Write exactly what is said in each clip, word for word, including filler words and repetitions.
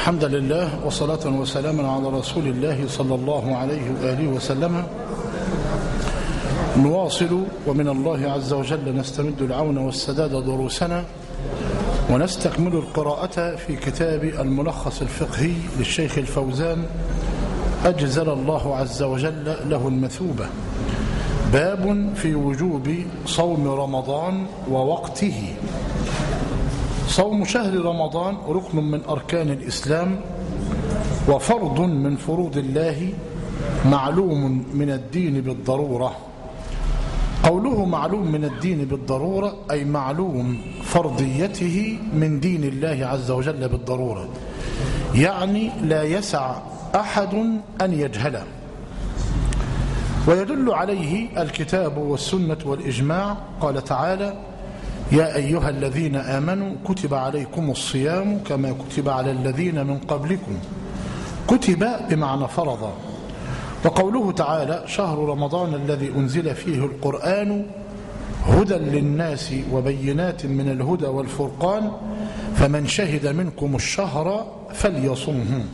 الحمد لله وصلاة وسلاما على رسول الله صلى الله عليه وآله وسلم. نواصل ومن الله عز وجل نستمد العون والسداد دروسنا، ونستكمل القراءة في كتاب الملخص الفقهي للشيخ الفوزان أجزل الله عز وجل له المثوبة. باب في وجوب صوم رمضان ووقته. صوم شهر رمضان ركن من أركان الإسلام وفرض من فروض الله، معلوم من الدين بالضرورة. قوله معلوم من الدين بالضرورة أي معلوم فرضيته من دين الله عز وجل بالضرورة، يعني لا يسع أحد أن يجهله. ويدل عليه الكتاب والسنة والإجماع. قال تعالى: يا أيها الذين آمنوا كتب عليكم الصيام كما كتب على الذين من قبلكم. كتب بمعنى فرض. وقوله تعالى: شهر رمضان الذي أنزل فيه القرآن هدى للناس وبينات من الهدى والفرقان فمن شهد منكم الشهر فليصمه.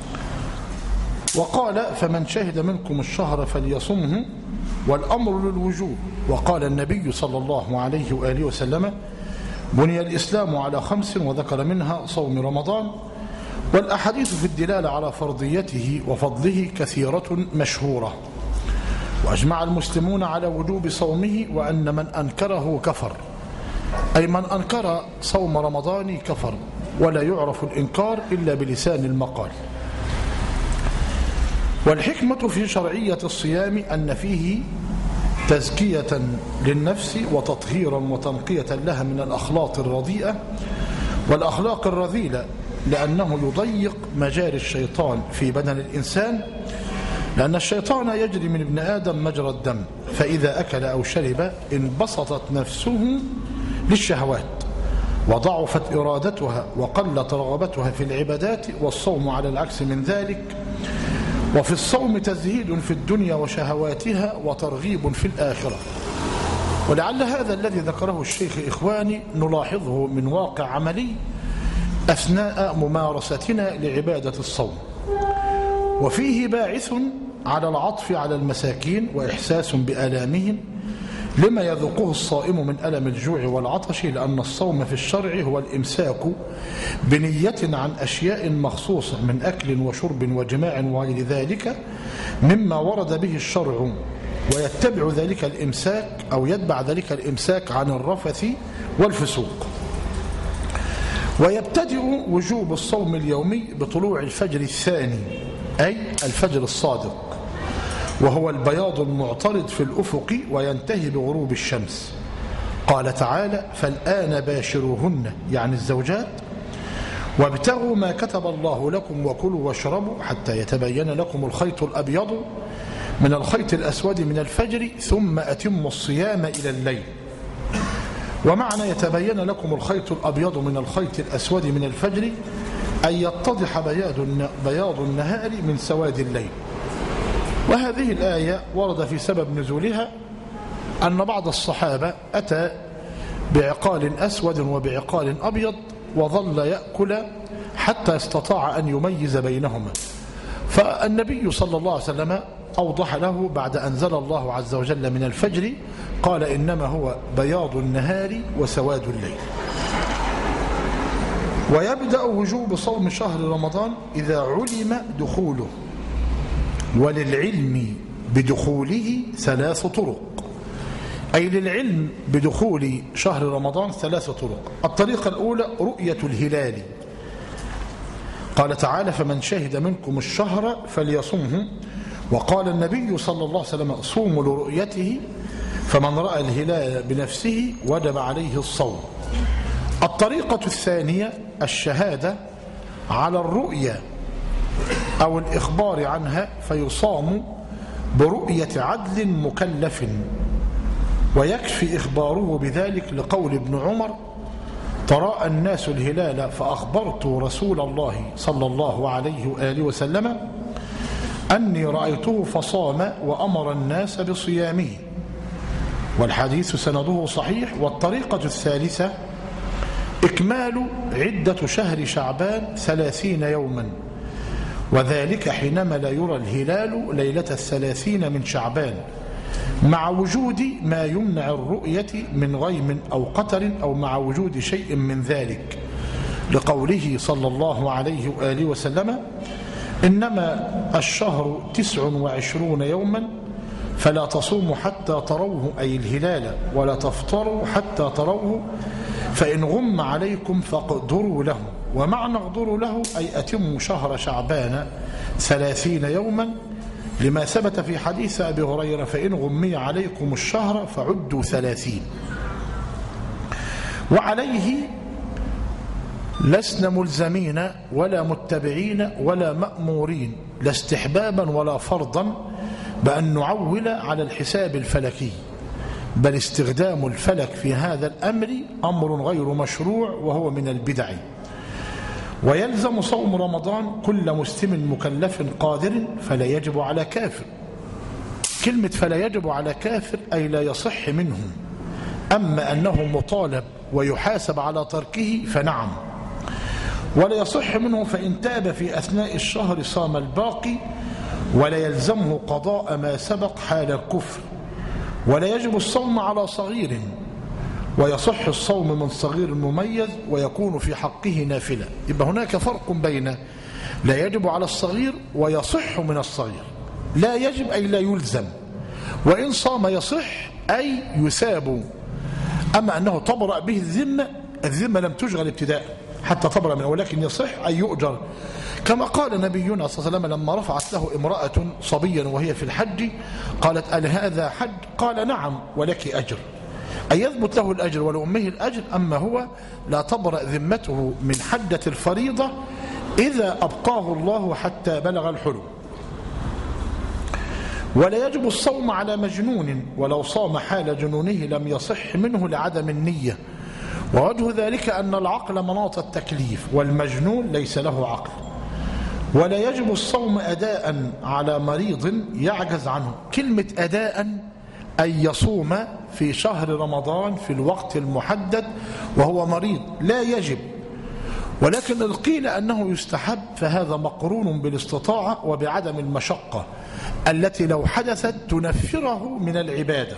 وقال: فمن شهد منكم الشهر فليصمه، والأمر للوجوب. وقال النبي صلى الله عليه وآله وسلم: بني الإسلام على خمس، وذكر منها صوم رمضان. والأحاديث في الدلالة على فرضيته وفضله كثيرة مشهورة. وأجمع المسلمون على وجوب صومه، وأن من أنكره كفر، أي من أنكر صوم رمضان كفر، ولا يعرف الإنكار إلا بلسان المقال. والحكمة في شرعية الصيام أن فيه تزكية للنفس وتطهيرا وتنقية لها من الأخلاق الرديئة والأخلاق الرذيلة، لأنه يضيق مجاري الشيطان في بدن الإنسان، لأن الشيطان يجري من ابن آدم مجرى الدم، فإذا أكل أو شرب انبسطت نفسه للشهوات وضعفت إرادتها وقلت رغبتها في العبادات. والصوم على العكس من ذلك، وفي الصوم تزهيد في الدنيا وشهواتها وترغيب في الآخرة. ولعل هذا الذي ذكره الشيخ إخواني نلاحظه من واقع عملي أثناء ممارستنا لعبادة الصوم، وفيه باعث على العطف على المساكين وإحساس بآلامهم لما يذوقه الصائم من ألم الجوع والعطش، لأن الصوم في الشرع هو الإمساك بنية عن أشياء مخصوصة من أكل وشرب وجماع وغير ذلك مما ورد به الشرع، ويتبع ذلك الإمساك أو يتبع ذلك الإمساك عن الرفث والفسوق. ويبتدئ وجوب الصوم اليومي بطلوع الفجر الثاني، أي الفجر الصادق، وهو البياض المعترض في الأفق، وينتهي بغروب الشمس. قال تعالى: فالآن باشروهن، يعني الزوجات، وابتغوا ما كتب الله لكم وكلوا واشربوا حتى يتبين لكم الخيط الأبيض من الخيط الأسود من الفجر ثم أتموا الصيام إلى الليل. ومعنى يتبين لكم الخيط الأبيض من الخيط الأسود من الفجر أن يتضح بياض النهار من سواد الليل. وهذه الآية ورد في سبب نزولها أن بعض الصحابة أتى بعقال أسود وبعقال أبيض، وظل يأكل حتى استطاع أن يميز بينهما، فالنبي صلى الله عليه وسلم أوضح له بعد أن أنزل الله عز وجل من الفجر، قال: إنما هو بياض النهار وسواد الليل. ويبدأ وجوب صوم شهر رمضان إذا علم دخوله، وللعلم بدخوله ثلاث طرق، أي للعلم بدخول شهر رمضان ثلاث طرق. الطريقة الأولى رؤية الهلال. قال تعالى: فمن شهد منكم الشهر فليصمه. وقال النبي صلى الله عليه وسلم: صوموا لرؤيته، فمن رأى الهلال بنفسه وجب عليه الصوم. الطريقة الثانية الشهادة على الرؤية أو الإخبار عنها، فيصام برؤية عدل مكلف، ويكفي إخباره بذلك لقول ابن عمر: تراءى الناس الهلال فأخبرت رسول الله صلى الله عليه وآله وسلم أني رأيته فصام وأمر الناس بصيامه. والحديث سنده صحيح. والطريقة الثالثة إكمال عدة شهر شعبان ثلاثين يوما، وذلك حينما لا يرى الهلال ليلة الثلاثين من شعبان، مع وجود ما يمنع الرؤية من غيم أو قتر، أو مع وجود شيء من ذلك، لقوله صلى الله عليه وآله وسلم: إنما الشهر تسع وعشرون يوما فلا تصوموا حتى تروه، أي الهلال، ولا تفطروا حتى تروه، فإن غم عليكم فاقدروا له. ومعنى اقدروا له أي أتموا شهر شعبان ثلاثين يوما، لما ثبت في حديث أبي هريرة: فإن غمي عليكم الشهر فعدوا ثلاثين. وعليه لسنا ملزمين ولا متبعين ولا مأمورين، لا استحبابا ولا فرضا، بأن نعول على الحساب الفلكي، بل استخدام الفلك في هذا الأمر أمر غير مشروع وهو من البدع. ويلزم صوم رمضان كل مسلم مكلف قادر، فلا يجب على كافر. كلمة فلا يجب على كافر أي لا يصح منهم، أما أنه مطالب ويحاسب على تركه فنعم. ولا يصح منه فإن تاب في أثناء الشهر صام الباقي، ولا يلزمه قضاء ما سبق حال الكفر. ولا يجب الصوم على صغير، ويصح الصوم من صغير مميز ويكون في حقه نافلة. يبقى هناك فرق بين لا يجب على الصغير ويصح من الصغير. لا يجب أي لا يلزم، وإن صام يصح أي يثاب. أما أنه تبرأ به الذمة، الذمة لم تشغل ابتداء حتى تبرأ منه، ولكن يصح أي يؤجر، كما قال نبينا صلى الله عليه وسلم لما رفعت له امرأة صبيا وهي في الحج قالت: أل هذا حج؟ قال: نعم ولك أجر، أي يثبت له الأجر ولأمه الأجر. أما هو لا تبرأ ذمته من حجة الفريضة إذا أبقاه الله حتى بلغ الحلم. ولا يجب الصوم على مجنون، ولو صام حال جنونه لم يصح منه لعدم النية. ووجه ذلك أن العقل مناط التكليف، والمجنون ليس له عقل. ولا يجب الصوم أداء على مريض يعجز عنه. كلمة أداء أي يصوم في شهر رمضان في الوقت المحدد وهو مريض، لا يجب. ولكن القيل أنه يستحب، فهذا مقرون بالاستطاعة وبعدم المشقة التي لو حدثت تنفره من العبادة.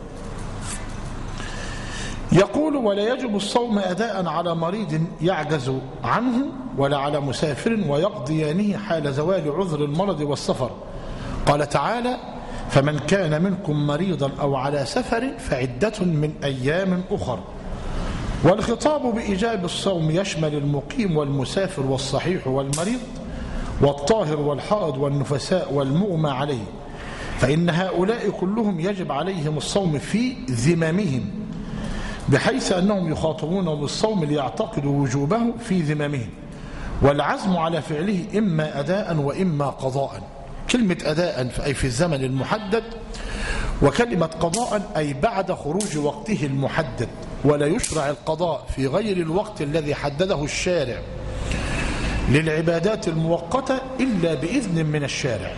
يقول: ولا يجب الصوم أداء على مريض يعجز عنه، ولا على مسافر، ويقضيانه حال زوال عذر المرض والسفر. قال تعالى: فمن كان منكم مريضا أو على سفر فعدة من أيام أخر. والخطاب بإيجاب الصوم يشمل المقيم والمسافر والصحيح والمريض والطاهر والحائض والنفساء والمغمى عليه، فإن هؤلاء كلهم يجب عليهم الصوم في ذممهم، بحيث أنهم يخاطبون بالصوم ليعتقدوا وجوبه في ذممهم، والعزم على فعله إما أداء وإما قضاء. كلمة أداء أي في الزمن المحدد، وكلمة قضاء أي بعد خروج وقته المحدد. ولا يشرع القضاء في غير الوقت الذي حدده الشارع للعبادات المؤقتة إلا بإذن من الشارع.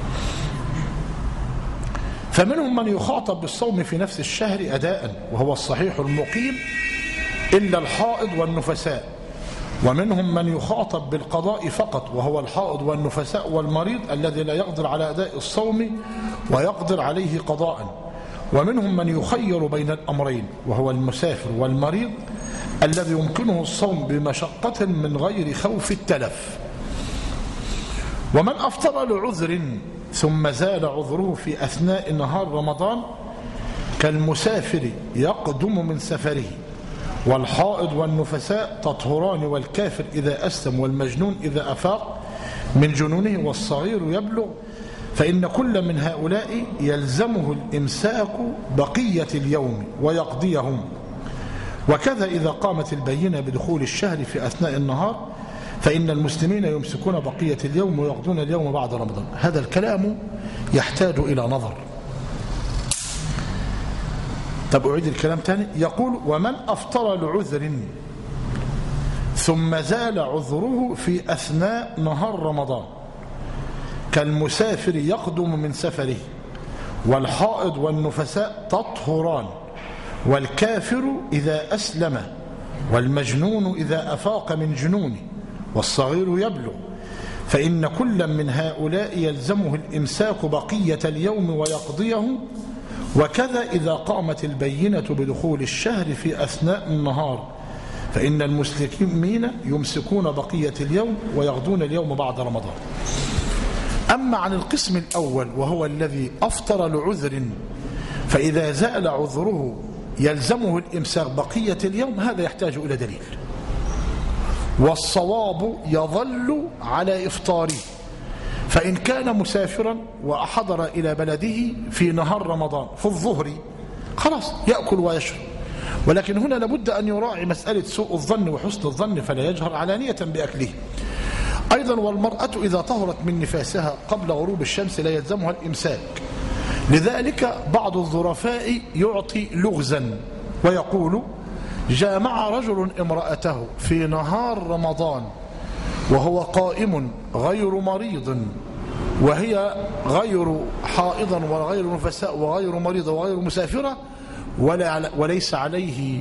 فمنهم من يخاطب بالصوم في نفس الشهر أداء وهو الصحيح المقيم إلا الحائض والنفساء، ومنهم من يخاطب بالقضاء فقط وهو الحائض والنفساء والمريض الذي لا يقدر على أداء الصوم ويقدر عليه قضاء، ومنهم من يخير بين الأمرين وهو المسافر والمريض الذي يمكنه الصوم بمشقة من غير خوف التلف. ومن أفطر لعذر ثم زال عذره في أثناء نهار رمضان كالمسافر يقدم من سفره، والحائض والنفساء تطهران، والكافر إذا أسلم، والمجنون إذا أفاق من جنونه، والصغير يبلغ، فإن كل من هؤلاء يلزمه الإمساك بقية اليوم ويقضيهم. وكذا إذا قامت البينة بدخول الشهر في أثناء النهار فإن المسلمين يمسكون بقية اليوم ويقضون اليوم بعد رمضان. هذا الكلام يحتاج إلى نظر. طب أعيد الكلام تاني. يقول: ومن أفطر لعذر ثم زال عذره في أثناء نهار رمضان كالمسافر يقدم من سفره، والحائض والنفساء تطهران، والكافر إذا أسلم، والمجنون إذا أفاق من جنونه والصغير يبلغ، فإن كل من هؤلاء يلزمه الإمساك بقية اليوم ويقضيه، وكذا إذا قامت البينة بدخول الشهر في أثناء النهار، فإن المسلمين يمسكون بقية اليوم ويغضون اليوم بعد رمضان. أما عن القسم الأول وهو الذي أفطر لعذر، فإذا زال عذره يلزمه الإمساك بقية اليوم، هذا يحتاج إلى دليل، والصواب يظل على إفطاره، فإن كان مسافرا وأحضر إلى بلده في نهار رمضان في الظهر خلاص يأكل ويشرب، ولكن هنا لابد أن يراعي مسألة سوء الظن وحسن الظن فلا يجهر علانية بأكله. أيضا والمرأة إذا طهرت من نفاسها قبل غروب الشمس لا يلزمها الإمساك، لذلك بعض الظرفاء يعطي لغزا ويقول: جامع رجل امرأته في نهار رمضان وهو قائم غير مريض وهي غير حائضا وغير نفساء وغير مريضة وغير مسافرة ولا وليس عليه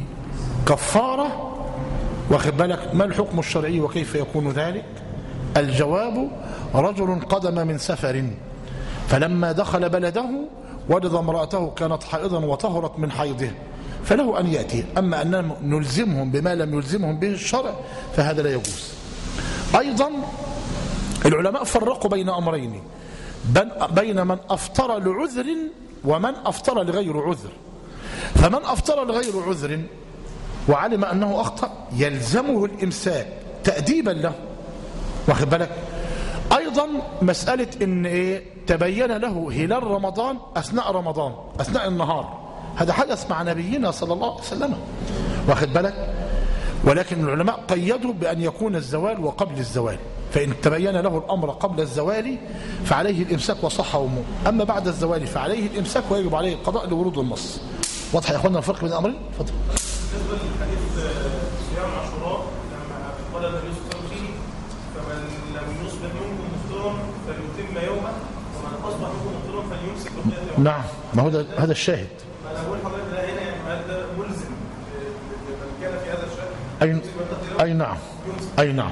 كفارة، واخد بالك؟ ما الحكم الشرعي وكيف يكون ذلك؟ الجواب: رجل قدم من سفر فلما دخل بلده وجد امرأته كانت حائضا وطهرت من حيضها، فله أن يأتي. أما أن نلزمهم بما لم يلزمهم به الشرع فهذا لا يجوز. أيضا العلماء فرقوا بين أمرين، بين من أفطر لعذر ومن أفطر لغير عذر. فمن أفطر لغير عذر وعلم أنه أخطأ يلزمه الإمساك تأديبا له، واخد بالك؟ أيضا مسألة إن إيه تبين له هلال رمضان أثناء رمضان أثناء النهار، هذا حدث مع نبينا صلى الله عليه وسلم، واخد بالك؟ ولكن العلماء قيدوا بأن يكون الزوال وقبل الزوال، فإن تبين له الأمر قبل الزوال فعليه الإمساك وصح ومو، أما بعد الزوال فعليه الإمساك ويجب عليه القضاء لورود النص. واضح يا أخوانا الفرق بين الأمرين؟ اتفضل. بالنسبة للحديث صيام عاشوراء لما قال النبي صلى الله عليه وسلم: فمن لم يصبح منكم مفطرا فليتم يومه ومن أصبح منكم مفطرا فليمسك بقية يومه. نعم، ما هو ده هذا الشاهد. أنا أقول حضرتك ده هنا يعني هذا ملزم لمن كان في هذا الشهر. أي أي نعم أي نعم.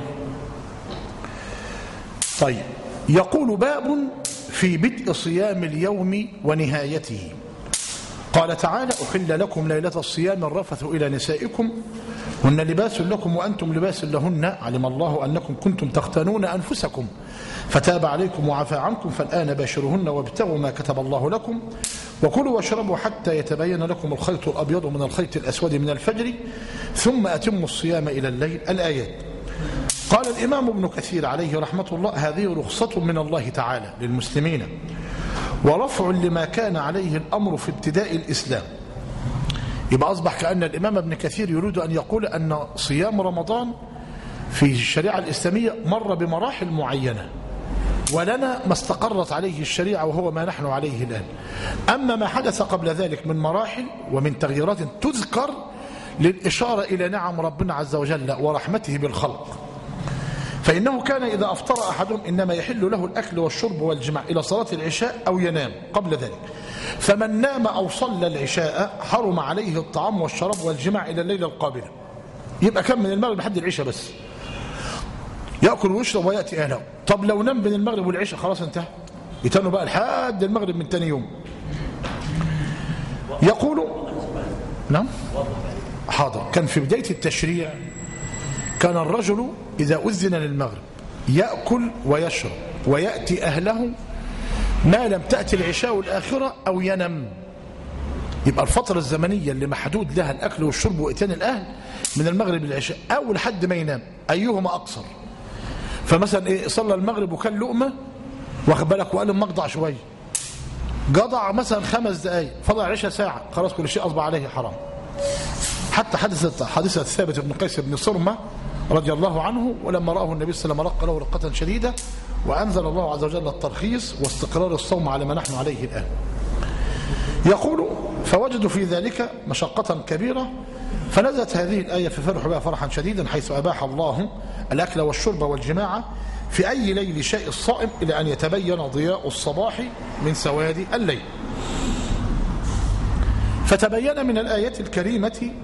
طيب، يقول: باب في بدء صيام اليوم ونهايته. قال تعالى: أحل لكم ليلة الصيام الرفث إلى نسائكم هن لباس لكم وأنتم لباس لهن، علم الله أنكم كنتم تختانون أنفسكم فتاب عليكم وعفى عنكم فالآن باشرهن وابتغوا ما كتب الله لكم وكلوا واشربوا حتى يتبين لكم الخيط الأبيض من الخيط الأسود من الفجر ثم أتموا الصيام إلى الليل. الآيات. قال الإمام ابن كثير عليه رحمة الله: هذه رخصة من الله تعالى للمسلمين ورفع لما كان عليه الأمر في ابتداء الإسلام. يبقى أصبح كأن الإمام ابن كثير يريد أن يقول أن صيام رمضان في الشريعة الإسلامية مر بمراحل معينة، ولنا ما استقرت عليه الشريعة وهو ما نحن عليه الآن. أما ما حدث قبل ذلك من مراحل ومن تغييرات تذكر للإشارة إلى نعم ربنا عز وجل ورحمته بالخلق، فإنه كان إذا أفطر أحدهم إنما يحل له الأكل والشرب والجماع إلى صلاة العشاء أو ينام قبل ذلك، فمن نام أو صلى العشاء حرم عليه الطعام والشراب والجماع إلى الليلة القابلة. يبقى كم من المغرب لحد العشاء بس يأكل ويشرب ويأتي أهله. طب لو نام بين المغرب والعشاء خلاص انتهى، يتنوا بقى لحد المغرب من تاني يوم. يقول نعم حاضر. كان في بداية التشريع كان الرجل إذا أذن للمغرب يأكل ويشرب ويأتي أهله ما لم تأتي العشاء الآخرة أو ينم. يبقى الفترة الزمنية اللي محدود لها الأكل والشرب وإتيان الأهل من المغرب للعشاء أو لحد ما ينام، أيهما أقصر؟ فمثلا إيه، صلى المغرب وكان لقمة واخد بالك وقال لهم مقضع شوية، قضع مثلا خمس دقايق، فضل العشاء ساعة، خلاص كل شيء أصبح عليه حرام. حتى حدثت حادثة ثابت بن قيس بن صرمة رضي الله عنه، ولما رآه النبي صلى الله عليه وسلم رق له رقة شديدة وأنزل الله عز وجل الترخيص واستقرار الصوم على ما نحن عليه الآن. يقول: فوجدوا في ذلك مشقة كبيرة فنزلت هذه الآية ففرحوا بها فرحا شديدا، حيث أباح الله الأكل والشرب والجماع في أي ليل شاء الصائم إلى أن يتبين ضياء الصباح من سواد الليل. فتبين من الآية الكريمة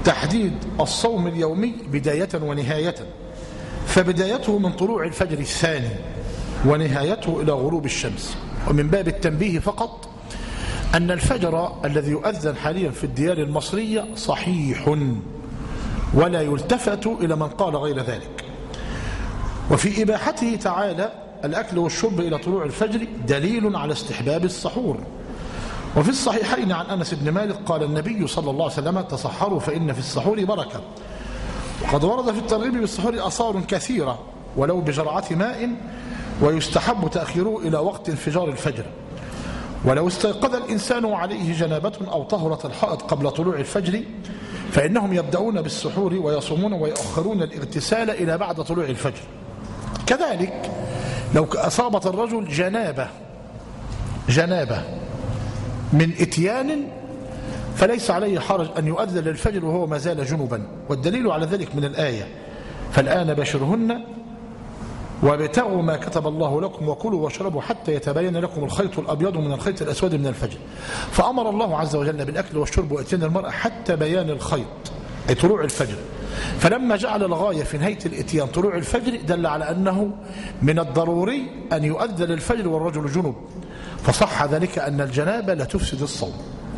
تحديد الصوم اليومي بداية ونهاية، فبدايته من طلوع الفجر الثاني ونهايته إلى غروب الشمس. ومن باب التنبيه فقط أن الفجر الذي يؤذن حاليا في الديار المصرية صحيح ولا يلتفت إلى من قال غير ذلك. وفي إباحته تعالى الأكل والشرب إلى طلوع الفجر دليل على استحباب السحور. وفي الصحيحين عن أنس بن مالك قال النبي صلى الله عليه وسلم: تصحروا فإن في السحور بركة. وقد ورد في الترغيب بالسحور آثار كثيرة ولو بجرعة ماء، ويستحب تأخيره إلى وقت انفجار الفجر. ولو استيقظ الإنسان وعليه جنابة أو طهرة الحائض قبل طلوع الفجر فإنهم يبدأون بالسحور ويصومون ويؤخرون الاغتسال إلى بعد طلوع الفجر. كذلك لو أصابت الرجل جنابة جنابة من إتيان فليس عليه حرج أن يؤذن للفجر وهو ما زال جنبا، والدليل على ذلك من الآية: فالآن باشرهن وابتغوا ما كتب الله لكم وكلوا واشربوا حتى يتبين لكم الخيط الأبيض من الخيط الأسود من الفجر. فأمر الله عز وجل بالأكل والشرب وإتيان المرأة حتى بيان الخيط أي طلوع الفجر. فلما جعل الغاية في نهاية الإتيان طلوع الفجر دل على أنه من الضروري أن يؤذن الفجر والرجل جنب، فصح ذلك أن الجنابة لا تفسد الصوم.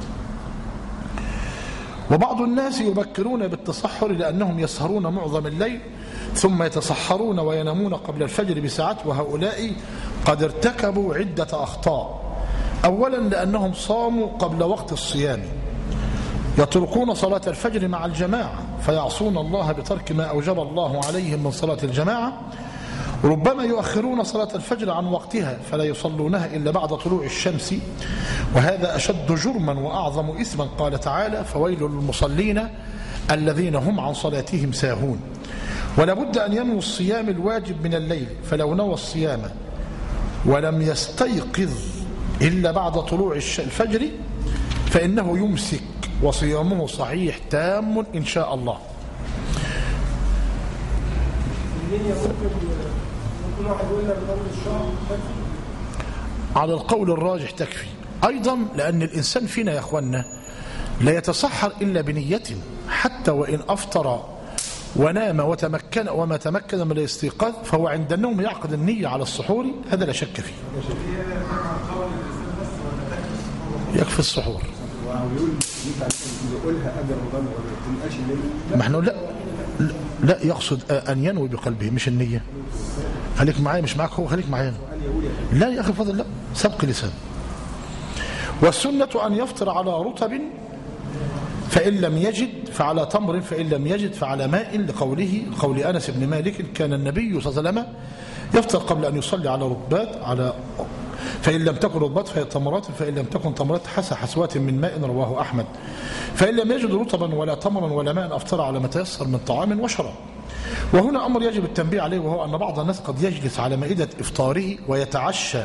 وبعض الناس يبكرون بالتصحر لأنهم يسهرون معظم الليل ثم يتصحرون وينامون قبل الفجر بساعات، وهؤلاء قد ارتكبوا عدة أخطاء. أولا لأنهم صاموا قبل وقت الصيام، يتركون صلاة الفجر مع الجماعة فيعصون الله بترك ما أوجب الله عليهم من صلاة الجماعة. ربما يؤخرون صلاة الفجر عن وقتها فلا يصلونها إلا بعد طلوع الشمس، وهذا أشد جرما وأعظم إثما. قال تعالى: فويل للمصلين الذين هم عن صلاتهم ساهون. ولا بد أن ينوي الصيام الواجب من الليل، فلو نوى الصيام ولم يستيقظ إلا بعد طلوع الفجر فإنه يمسك وصيامه صحيح تام إن شاء الله. على القول الراجح تكفي أيضا، لأن الإنسان فينا يا أخوانا لا يتصحر إلا بنية، حتى وإن أفطر ونام وتمكن وما تمكن من الاستيقاظ فهو عند النوم يعقد النية على السحور، هذا لا شك فيه. يكفي السحور. ما احنا لا لا يقصد أن ينوي بقلبه مش النية. خليك معايا، مش معاك هو، خليك معايا. لا يا أخي فضل، لا سبق لسان. والسنة أن يفطر على رطب فإن لم يجد فعلى تمر، فإن لم يجد فعلى ماء، لقوله قول أنس بن مالك: كان النبي صلى الله عليه وسلم يفطر قبل أن يصلي على رطبات، على فإن لم تكن رطبات فهي تمرات، فإن لم تكن تمرات حسى حسوات من ماء، رواه أحمد. فإن لم يجد رطبا ولا تمرا ولا ماء أفطر على ما تيسر من طعام وشراب. وهنا أمر يجب التنبيه عليه، وهو أن بعض الناس قد يجلس على مائدة إفطاره ويتعشى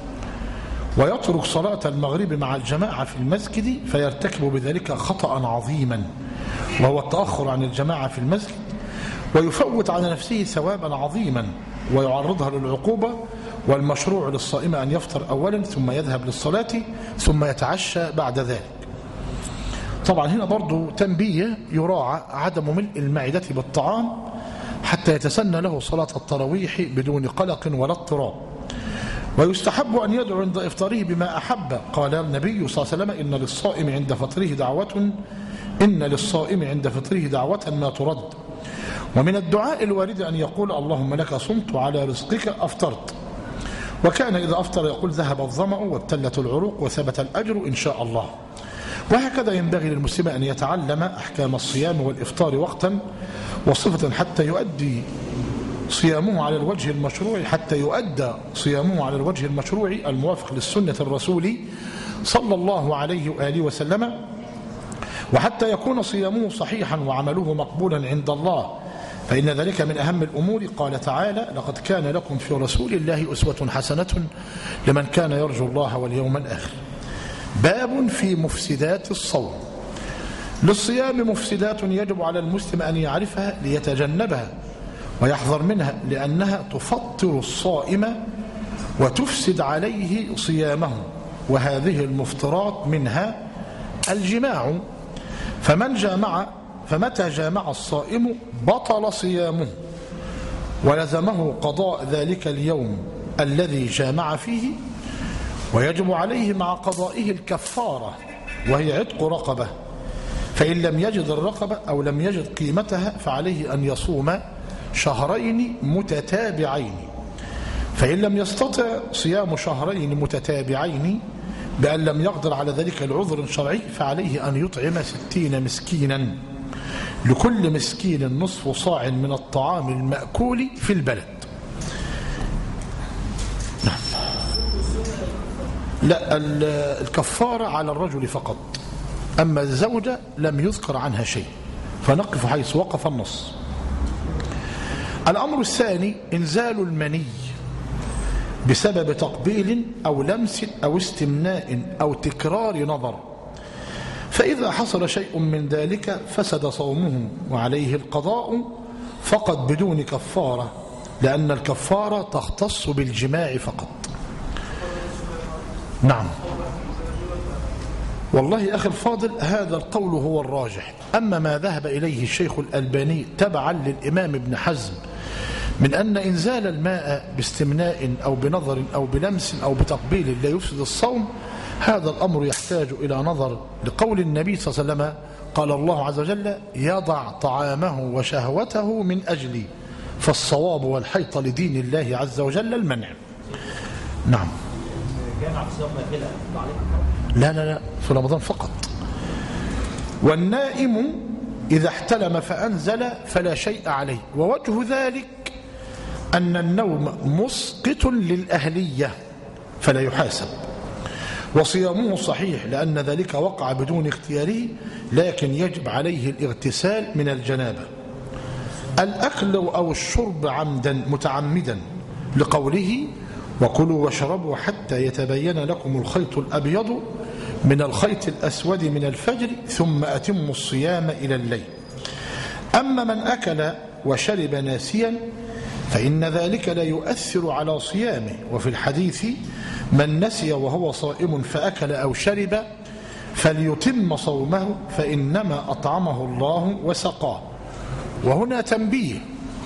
ويترك صلاة المغرب مع الجماعة في المسجد فيرتكب بذلك خطأ عظيما، وهو التأخر عن الجماعة في المسجد، ويفوت على نفسه ثوابا عظيما ويعرضها للعقوبة. والمشروع للصائم أن يفطر أولا ثم يذهب للصلاة ثم يتعشى بعد ذلك. طبعا هنا برضو تنبيه: يراعى عدم ملء المعدة بالطعام حتى يتسنى له صلاة التراويح بدون قلق ولا اضطراب. ويستحب أن يدعو عند إفطاره بما أحب. قال النبي صلى الله عليه وسلم: إن للصائم عند فطره دعوة إن للصائم عند فطره دعوة ما ترد. ومن الدعاء الوارد أن يقول: اللهم لك صمت على رزقك أفطرت. وكان إذا أفطر يقول: ذهب الظمأ وابتلت العروق وثبت الأجر إن شاء الله. وهكذا ينبغي للمسلم أن يتعلم أحكام الصيام والإفطار وقتا وصفة حتى يؤدي صيامه على الوجه المشروع حتى يؤدى صيامه على الوجه المشروع الموافق للسنة الرسول صلى الله عليه وآله وسلم، وحتى يكون صيامه صحيحا وعمله مقبولا عند الله، فإن ذلك من أهم الأمور. قال تعالى: لقد كان لكم في رسول الله أسوة حسنة لمن كان يرجو الله واليوم الآخر. باب في مفسدات الصوم. للصيام مفسدات يجب على المسلم أن يعرفها ليتجنبها ويحذر منها، لأنها تفطر الصائم وتفسد عليه صيامه. وهذه المفطرات منها الجماع، فمن جامع فمتى جامع الصائم بطل صيامه ولزمه قضاء ذلك اليوم الذي جامع فيه، ويجب عليه مع قضائه الكفارة وهي عتق رقبة، فإن لم يجد الرقبة أو لم يجد قيمتها فعليه أن يصوم شهرين متتابعين، فإن لم يستطع صيام شهرين متتابعين بأن لم يقدر على ذلك العذر الشرعي فعليه أن يطعم ستين مسكينا، لكل مسكين نصف صاع من الطعام المأكول في البلد. نعم. لا، الكفارة على الرجل فقط، أما الزوجة لم يذكر عنها شيء، فنقف حيث وقف النص. الأمر الثاني إنزال المني بسبب تقبيل أو لمس أو استمناء أو تكرار نظر، فإذا حصل شيء من ذلك فسد صومه وعليه القضاء فقط بدون كفارة، لأن الكفارة تختص بالجماع فقط. نعم. والله أخي الفاضل هذا القول هو الراجح، أما ما ذهب إليه الشيخ الألباني تبعا للإمام ابن حزم من أن إنزال الماء باستمناء أو بنظر أو بلمس أو بتقبيل لا يفسد الصوم، هذا الأمر يحتاج إلى نظر لقول النبي صلى الله عليه وسلم قال الله عز وجل يضع طعامه وشهوته من أجلي، فالصواب والحيط لدين الله عز وجل المنع. نعم. لا لا لا في رمضان فقط. والنائم إذا احتلم فأنزل فلا شيء عليه، ووجه ذلك أن النوم مسقط للأهلية فلا يحاسب، وصيامه صحيح لأن ذلك وقع بدون اختياره، لكن يجب عليه الاغتسال من الجنابة. الأكل أو الشرب عمدا متعمدا لقوله وكلوا واشربوا حتى يتبين لكم الخيط الأبيض من الخيط الأسود من الفجر ثم أتموا الصيام إلى الليل. أما من أكل وشرب ناسيا فإن ذلك لا يؤثر على صيامه، وفي الحديث من نسي وهو صائم فأكل أو شرب فليتم صومه فإنما أطعمه الله وسقاه. وهنا تنبيه،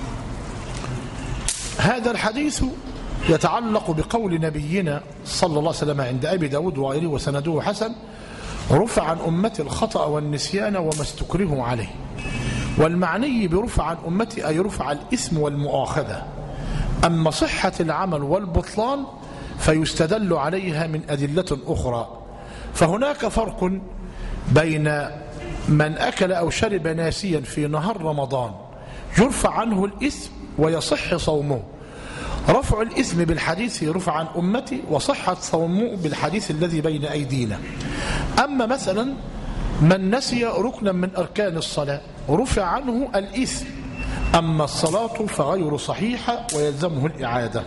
هذا الحديث يتعلق بقول نبينا صلى الله عليه وسلم عند أبي داود وغيره وسنده حسن رفع عن أمتي الخطأ والنسيان وما استكرهوا عليه، والمعني برفع عن أمتي أي رفع الإثم والمؤاخذة. أما صحة العمل والبطلان فيستدل عليها من أدلة أخرى، فهناك فرق بين من أكل أو شرب ناسيا في نهار رمضان يرفع عنه الإثم ويصح صومه، رفع الإثم بالحديث رفع عن أمتي وصحة صومه بالحديث الذي بين أيدينا. أما مثلا من نسي ركنا من أركان الصلاة رفع عنه الإثم، أما الصلاة فغير صحيحة ويلزمه الإعادة.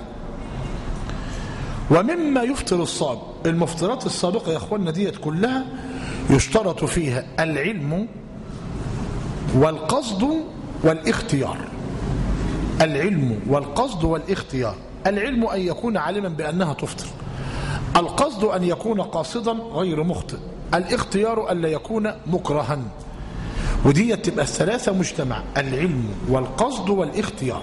ومما يفطر الصائم، المفطرات السابقة يا أخواننا ديت كلها يشترط فيها العلم والقصد والاختيار. العلم والقصد والاختيار، العلم أن يكون عالما بأنها تفطر، القصد أن يكون قاصدا غير مخطئ، الاختيار أن لا يكون مكرها، ودي تبقى الثلاثة مجتمع، العلم والقصد والاختيار.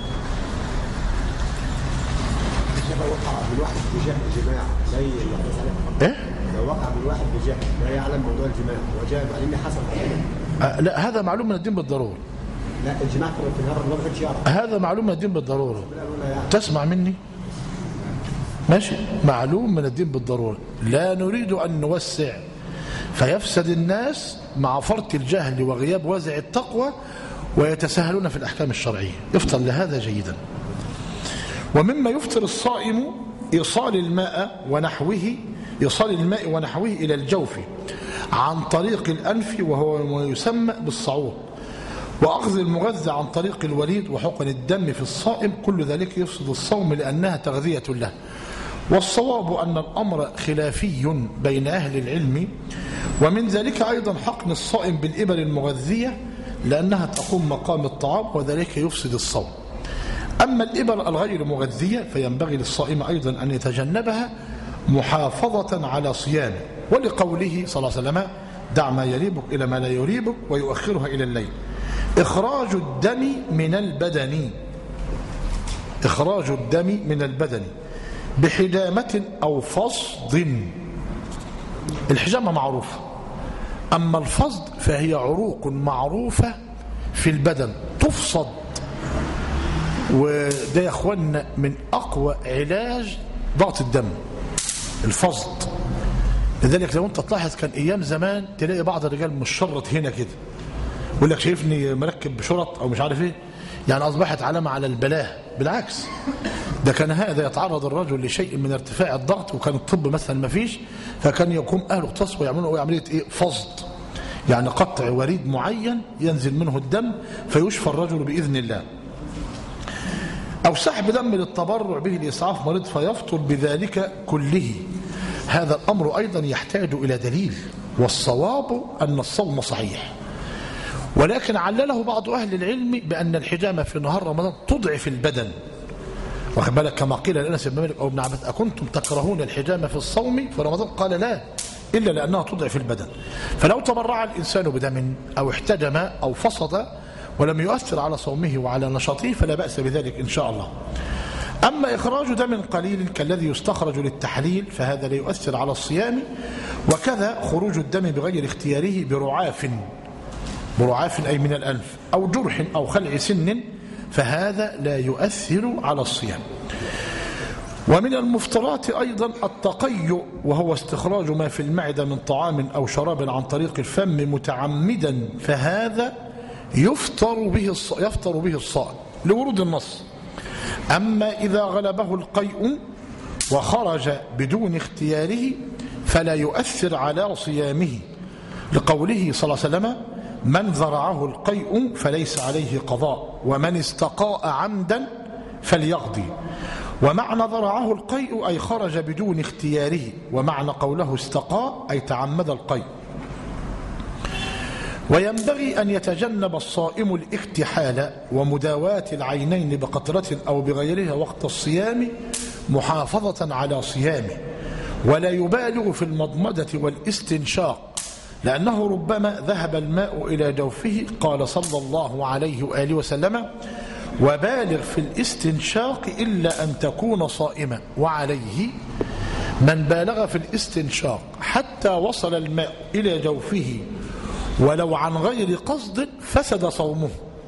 لو وقع بالواحد بجهل الجماع زي ايه؟ لو وقع بالواحد بجهل لا يعلم موضوع الجماع وجاء بعلمه حصل آه لا، هذا معلوم من الدين بالضرورة. لا الجماع في النهار ما بغيتش يعرف، هذا معلوم من الدين بالضرورة. تسمع مني؟ ماشي، معلوم من الدين بالضرورة، لا نريد أن نوسع فيفسد الناس مع فرط الجهل وغياب وازع التقوى ويتساهلون في الأحكام الشرعية. يفطر لهذا جيدا. ومما يفطر الصائم إيصال الماء ونحوه إيصال الماء ونحوه إلى الجوف عن طريق الأنف وهو ما يسمى بالصعود، وأخذ المغذى عن طريق الوريد وحقن الدم في الصائم، كل ذلك يفسد الصوم لأنها تغذية له. والصواب أن الأمر خلافي بين أهل العلم، ومن ذلك أيضا حقن الصائم بالإبر المغذية لأنها تقوم مقام الطعام وذلك يفسد الصوم. أما الإبر الغير مغذية فينبغي للصائم أيضا أن يتجنبها محافظة على صيامه، ولقوله صلى الله عليه وسلم دع ما يريبك إلى ما لا يريبك ويؤخرها إلى الليل. إخراج الدم من البدن، إخراج الدم من البدن بحجامة أو فصد. الحجامة معروفة، أما الفصد فهي عروق معروفة في البدن تفصد، وده يا أخوانا من أقوى علاج ضغط الدم الفصد. لذلك لو أنت تلاحظ كان أيام زمان تلاقي بعض الرجال مشرط هنا كده، يقول لك شايفني مركب بشرط أو مش عارف إيه، يعني أصبحت علامة على البلاه. بالعكس، ده كان هذا يتعرض الرجل لشيء من ارتفاع الضغط، وكان الطب مثلا ما فيش، فكان يقوم أهله اختصوا ويعملوا عملية إيه؟ فصد، يعني قطع وريد معين ينزل منه الدم فيشفى الرجل بإذن الله. أو سحب دم للتبرع به لإسعاف مريض فيفطر بذلك كله. هذا الأمر أيضا يحتاج إلى دليل، والصواب أن الصوم صحيح، ولكن علله بعض أهل العلم بأن الحجامة في نهار رمضان تضعف البدن. واخد بالك كما قيل لأنس بن مالك أو ابن عباس أكنتم تكرهون الحجامة في الصوم في رمضان؟ قال لا، إلا لأنها تضعف البدن. فلو تبرع الإنسان بدم أو احتجم أو فصد ولم يؤثر على صومه وعلى نشاطه فلا بأس بذلك إن شاء الله. أما إخراج دم قليل كالذي يستخرج للتحليل فهذا لا يؤثر على الصيام، وكذا خروج الدم بغير اختياره برعاف، برعاف أي من الأنف أو جرح أو خلع سن، فهذا لا يؤثر على الصيام. ومن المفطرات أيضا التقيؤ، وهو استخراج ما في المعدة من طعام أو شراب عن طريق الفم متعمدا، فهذا يفطر به يفطر به الصائم لورود النص. أما إذا غلبه القيء وخرج بدون اختياره فلا يؤثر على صيامه، لقوله صلى الله عليه وسلم: من ذرعه القيء فليس عليه قضاء، ومن استقاء عمدا فليقضي. ومعنى ذرعه القيء أي خرج بدون اختياره، ومعنى قوله استقاء أي تعمد القيء. وينبغي أن يتجنب الصائم الاكتحال ومداواة العينين بقطرة أو بغيرها وقت الصيام محافظة على صيامه، ولا يبالغ في المضمضة والاستنشاق، لأنه ربما ذهب الماء إلى جوفه. قال صلى الله عليه وآله وسلم: وبالغ في الاستنشاق إلا أن تكون صائما. وعليه من بالغ في الاستنشاق حتى وصل الماء إلى جوفه ولو عن غير قصد فسد صومه،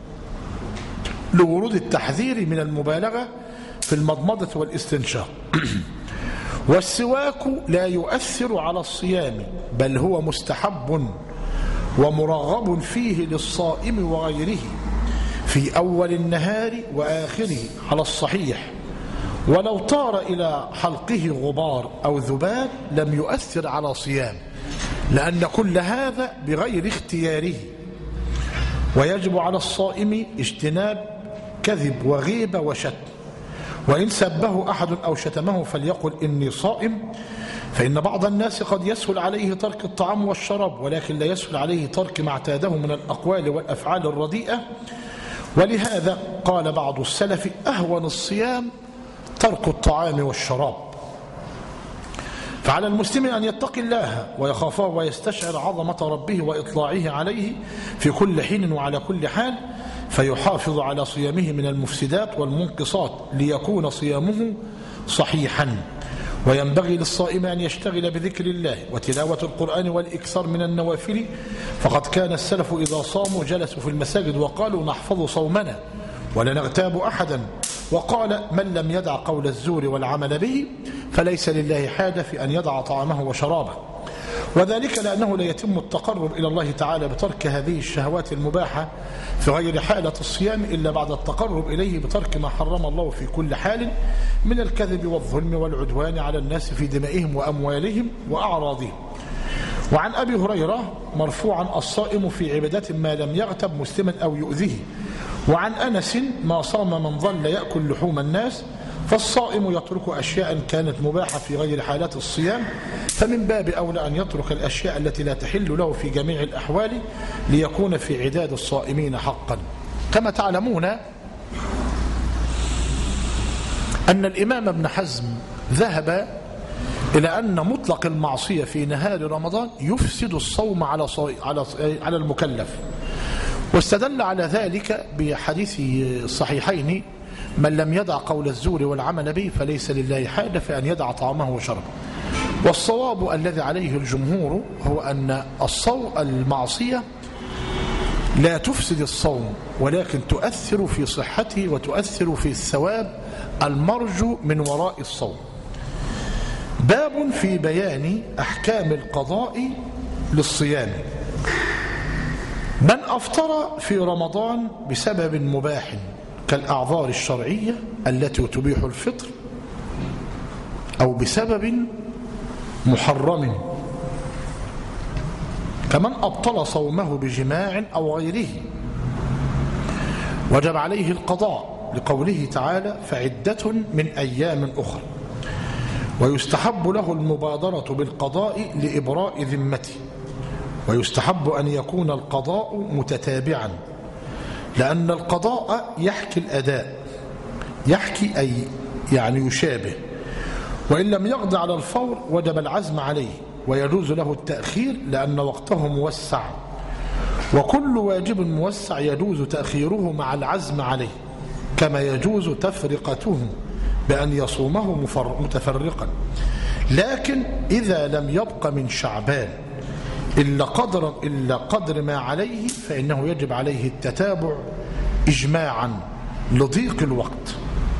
لورود التحذير من المبالغة في المضمضة والاستنشاق. والسواك لا يؤثر على الصيام، بل هو مستحب ومرغب فيه للصائم وغيره في أول النهار وآخره على الصحيح، ولو طار إلى حلقه غبار أو ذباب لم يؤثر على صيام، لأن كل هذا بغير اختياره. ويجب على الصائم اجتناب كذب وغيبة وشتم، وإن سبه أحد أو شتمه فليقل إني صائم، فإن بعض الناس قد يسهل عليه ترك الطعام والشراب، ولكن لا يسهل عليه ترك ما اعتاده من الأقوال والأفعال الرديئة. ولهذا قال بعض السلف: أهون الصيام ترك الطعام والشراب. فعلى المسلم أن يتقي الله ويخافه ويستشعر عظمة ربه وإطلاعه عليه في كل حين وعلى كل حال، فيحافظ على صيامه من المفسدات والمنقصات ليكون صيامه صحيحا. وينبغي للصائم أن يشتغل بذكر الله وتلاوة القرآن والإكثار من النوافل، فقد كان السلف إذا صاموا جلسوا في المساجد وقالوا: نحفظ صومنا ولا نغتاب أحدا. وقال: من لم يدع قول الزور والعمل به فليس لله حاجة في أن يدع طعامه وشرابه. وذلك لأنه لا يتم التقرب إلى الله تعالى بترك هذه الشهوات المباحة في غير حالة الصيام إلا بعد التقرب إليه بترك ما حرم الله في كل حال من الكذب والظلم والعدوان على الناس في دمائهم وأموالهم وأعراضهم. وعن أبي هريرة مرفوعا: الصائم في عبادة ما لم يغتب مسلما أو يؤذيه. وعن أنس: ما صام من ظل يأكل لحوم الناس. فالصائم يترك أشياء كانت مباحة في غير حالات الصيام، فمن باب أولى أن يترك الأشياء التي لا تحل له في جميع الأحوال ليكون في عداد الصائمين حقا. كما تعلمون أن الإمام ابن حزم ذهب إلى أن مطلق المعصية في نهار رمضان يفسد الصوم على على على المكلف. واستدل على ذلك بحديث الصحيحين: من لم يدع قول الزور والعمل به فليس لله حاجة في أن يدع طعامه وشربه. والصواب الذي عليه الجمهور هو أن الصوم المعصية لا تفسد الصوم، ولكن تؤثر في صحته وتؤثر في الثواب المرجو من وراء الصوم. باب في بيان أحكام القضاء للصيام. من أفطر في رمضان بسبب مباح كالأعذار الشرعية التي تبيح الفطر، أو بسبب محرم، كمن أبطل صومه بجماع أو غيره، وجب عليه القضاء لقوله تعالى: فعدة من أيام أخرى. ويستحب له المبادرة بالقضاء لإبراء ذمته، ويستحب أن يكون القضاء متتابعا، لأن القضاء يحكي الأداء، يحكي أي يعني يشابه، وإن لم يقضي على الفور وجب العزم عليه، ويجوز له التأخير لأن وقته موسع، وكل واجب موسع يجوز تأخيره مع العزم عليه، كما يجوز تفرقته بأن يصومه متفرقا. لكن إذا لم يبق من شعبان إلا قدر, إلا قدر ما عليه فإنه يجب عليه التتابع إجماعا لضيق الوقت،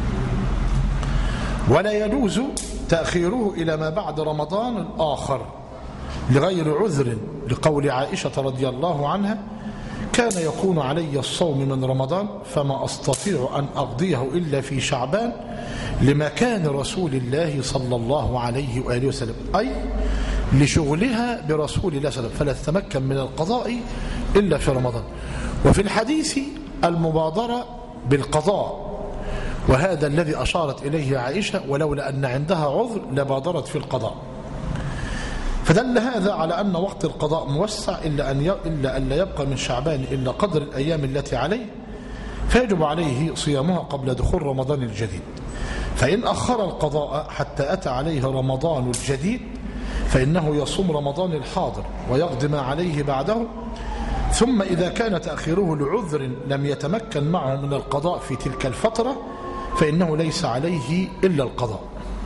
ولا يجوز تأخيره إلى ما بعد رمضان الآخر لغير عذر، لقول عائشة رضي الله عنها: كان يكون علي الصوم من رمضان فما أستطيع أن أقضيه إلا في شعبان لمكان رسول الله صلى الله عليه وآله وسلم، أي لشغلها برسول الله صلى الله عليه وسلم، فلا تتمكن من القضاء إلا في رمضان. وفي الحديث المبادرة بالقضاء، وهذا الذي أشارت إليه عائشة: ولولا أن عندها عذر لبادرت في القضاء. فدل هذا على أن وقت القضاء موسع، إلا أن إلا أن لا يبقى من شعبان إلا قدر الأيام التي عليه، فيجب عليه صيامها قبل دخول رمضان الجديد. فإن أخر القضاء حتى أتى عليه رمضان الجديد فإنه يصوم رمضان الحاضر ويقضي ما عليه بعده. ثم إذا كان تأخيره لعذر لم يتمكن معه من القضاء في تلك الفترة فإنه ليس عليه إلا القضاء.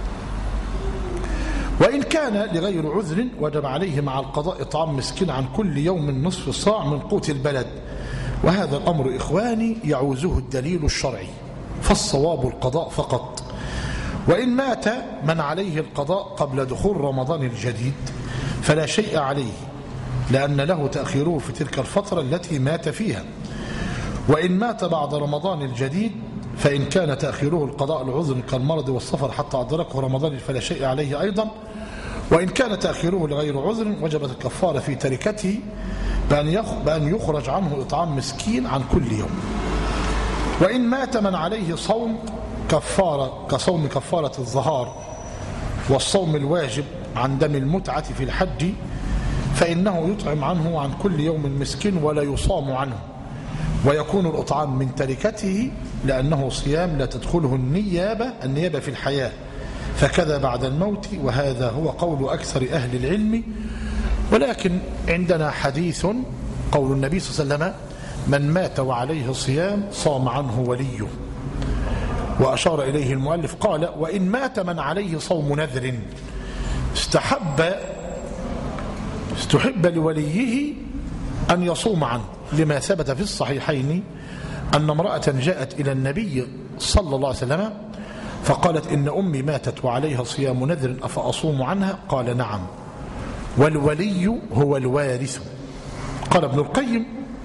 وإن كان لغير عذر وجب عليه مع القضاء إطعام مسكين عن كل يوم نصف صاع من قوت البلد، وهذا الأمر إخواني يعوزه الدليل الشرعي، فالصواب القضاء فقط. وإن مات من عليه القضاء قبل دخول رمضان الجديد فلا شيء عليه، لأن له تأخيره في تلك الفترة التي مات فيها. وإن مات بعد رمضان الجديد فإن كان تأخيره القضاء العذر كالمرض والسفر حتى أدركه رمضان فلا شيء عليه أيضا. وإن كان تأخيره لغير عذر وجبت الكفارة في تركته بأن يخرج عنه إطعام مسكين عن كل يوم. وإن مات من عليه صوم كفارة كصوم كفارة الظهار والصوم الواجب عن دم المتعة في الحج فإنه يطعم عنه عن كل يوم مسكين ولا يصام عنه، ويكون الإطعام من تركته لأنه صيام لا تدخله النيابة النيابة في الحياة، فكذا بعد الموت، وهذا هو قول أكثر أهل العلم. ولكن عندنا حديث قول النبي صلى الله عليه وسلم: من مات وعليه صيام صام عنه وليه، وأشار إليه المؤلف قال: وإن مات من عليه صوم نذر استحب استحب لوليه أن يصوم عنه، لما ثبت في الصحيحين أن امرأة جاءت إلى النبي صلى الله عليه وسلم فقالت: إن أمي ماتت وعليها صيام نذر أفأصوم عنها؟ قال: نعم، والولي هو الوارث. قال ابن القيم: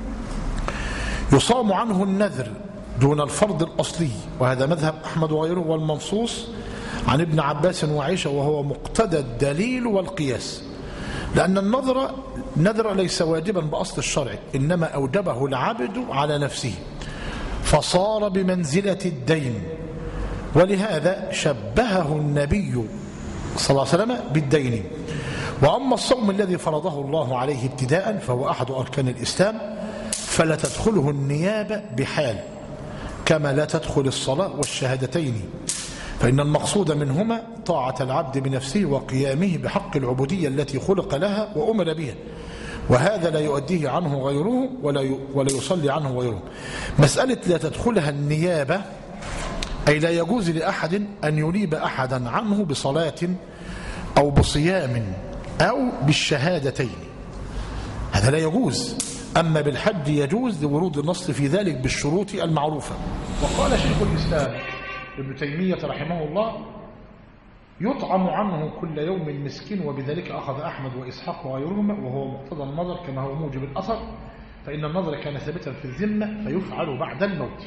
يصام عنه النذر دون الفرض الأصلي، وهذا مذهب أحمد وغيره، والمنصوص عن ابن عباس وعائشة، وهو مقتضى الدليل والقياس، لأن النذر نذر ليس واجبا بأصل الشرع، إنما أوجبه العبد على نفسه فصار بمنزلة الدين، ولهذا شبهه النبي صلى الله عليه وسلم بالدين. وأما الصوم الذي فرضه الله عليه ابتداء فهو أحد أركان الإسلام، فلا تدخله النيابة بحال، كما لا تدخل الصلاة والشهادتين، فإن المقصود منهما طاعة العبد بنفسه وقيامه بحق العبودية التي خلق لها وأمر بها، وهذا لا يؤديه عنه غيره ولا ولا يصلي عنه غيره. مسألة لا تدخلها النيابة، أي لا يجوز لأحد أن ينيب أحدا عنه بصلاة أو بصيام أو بالشهادتين، هذا لا يجوز. أما بالحج يجوز لورود النص في ذلك بالشروط المعروفة. وقال شيخ الإسلام ابن تيمية رحمه الله: يطعم عنه كل يوم مسكين، وبذلك أخذ أحمد وإسحاق وغيرهما، وهو مقتضى النظر كما هو موجب الأثر، فإن النظر كان ثابتا في الذمة فيفعل بعد الموت.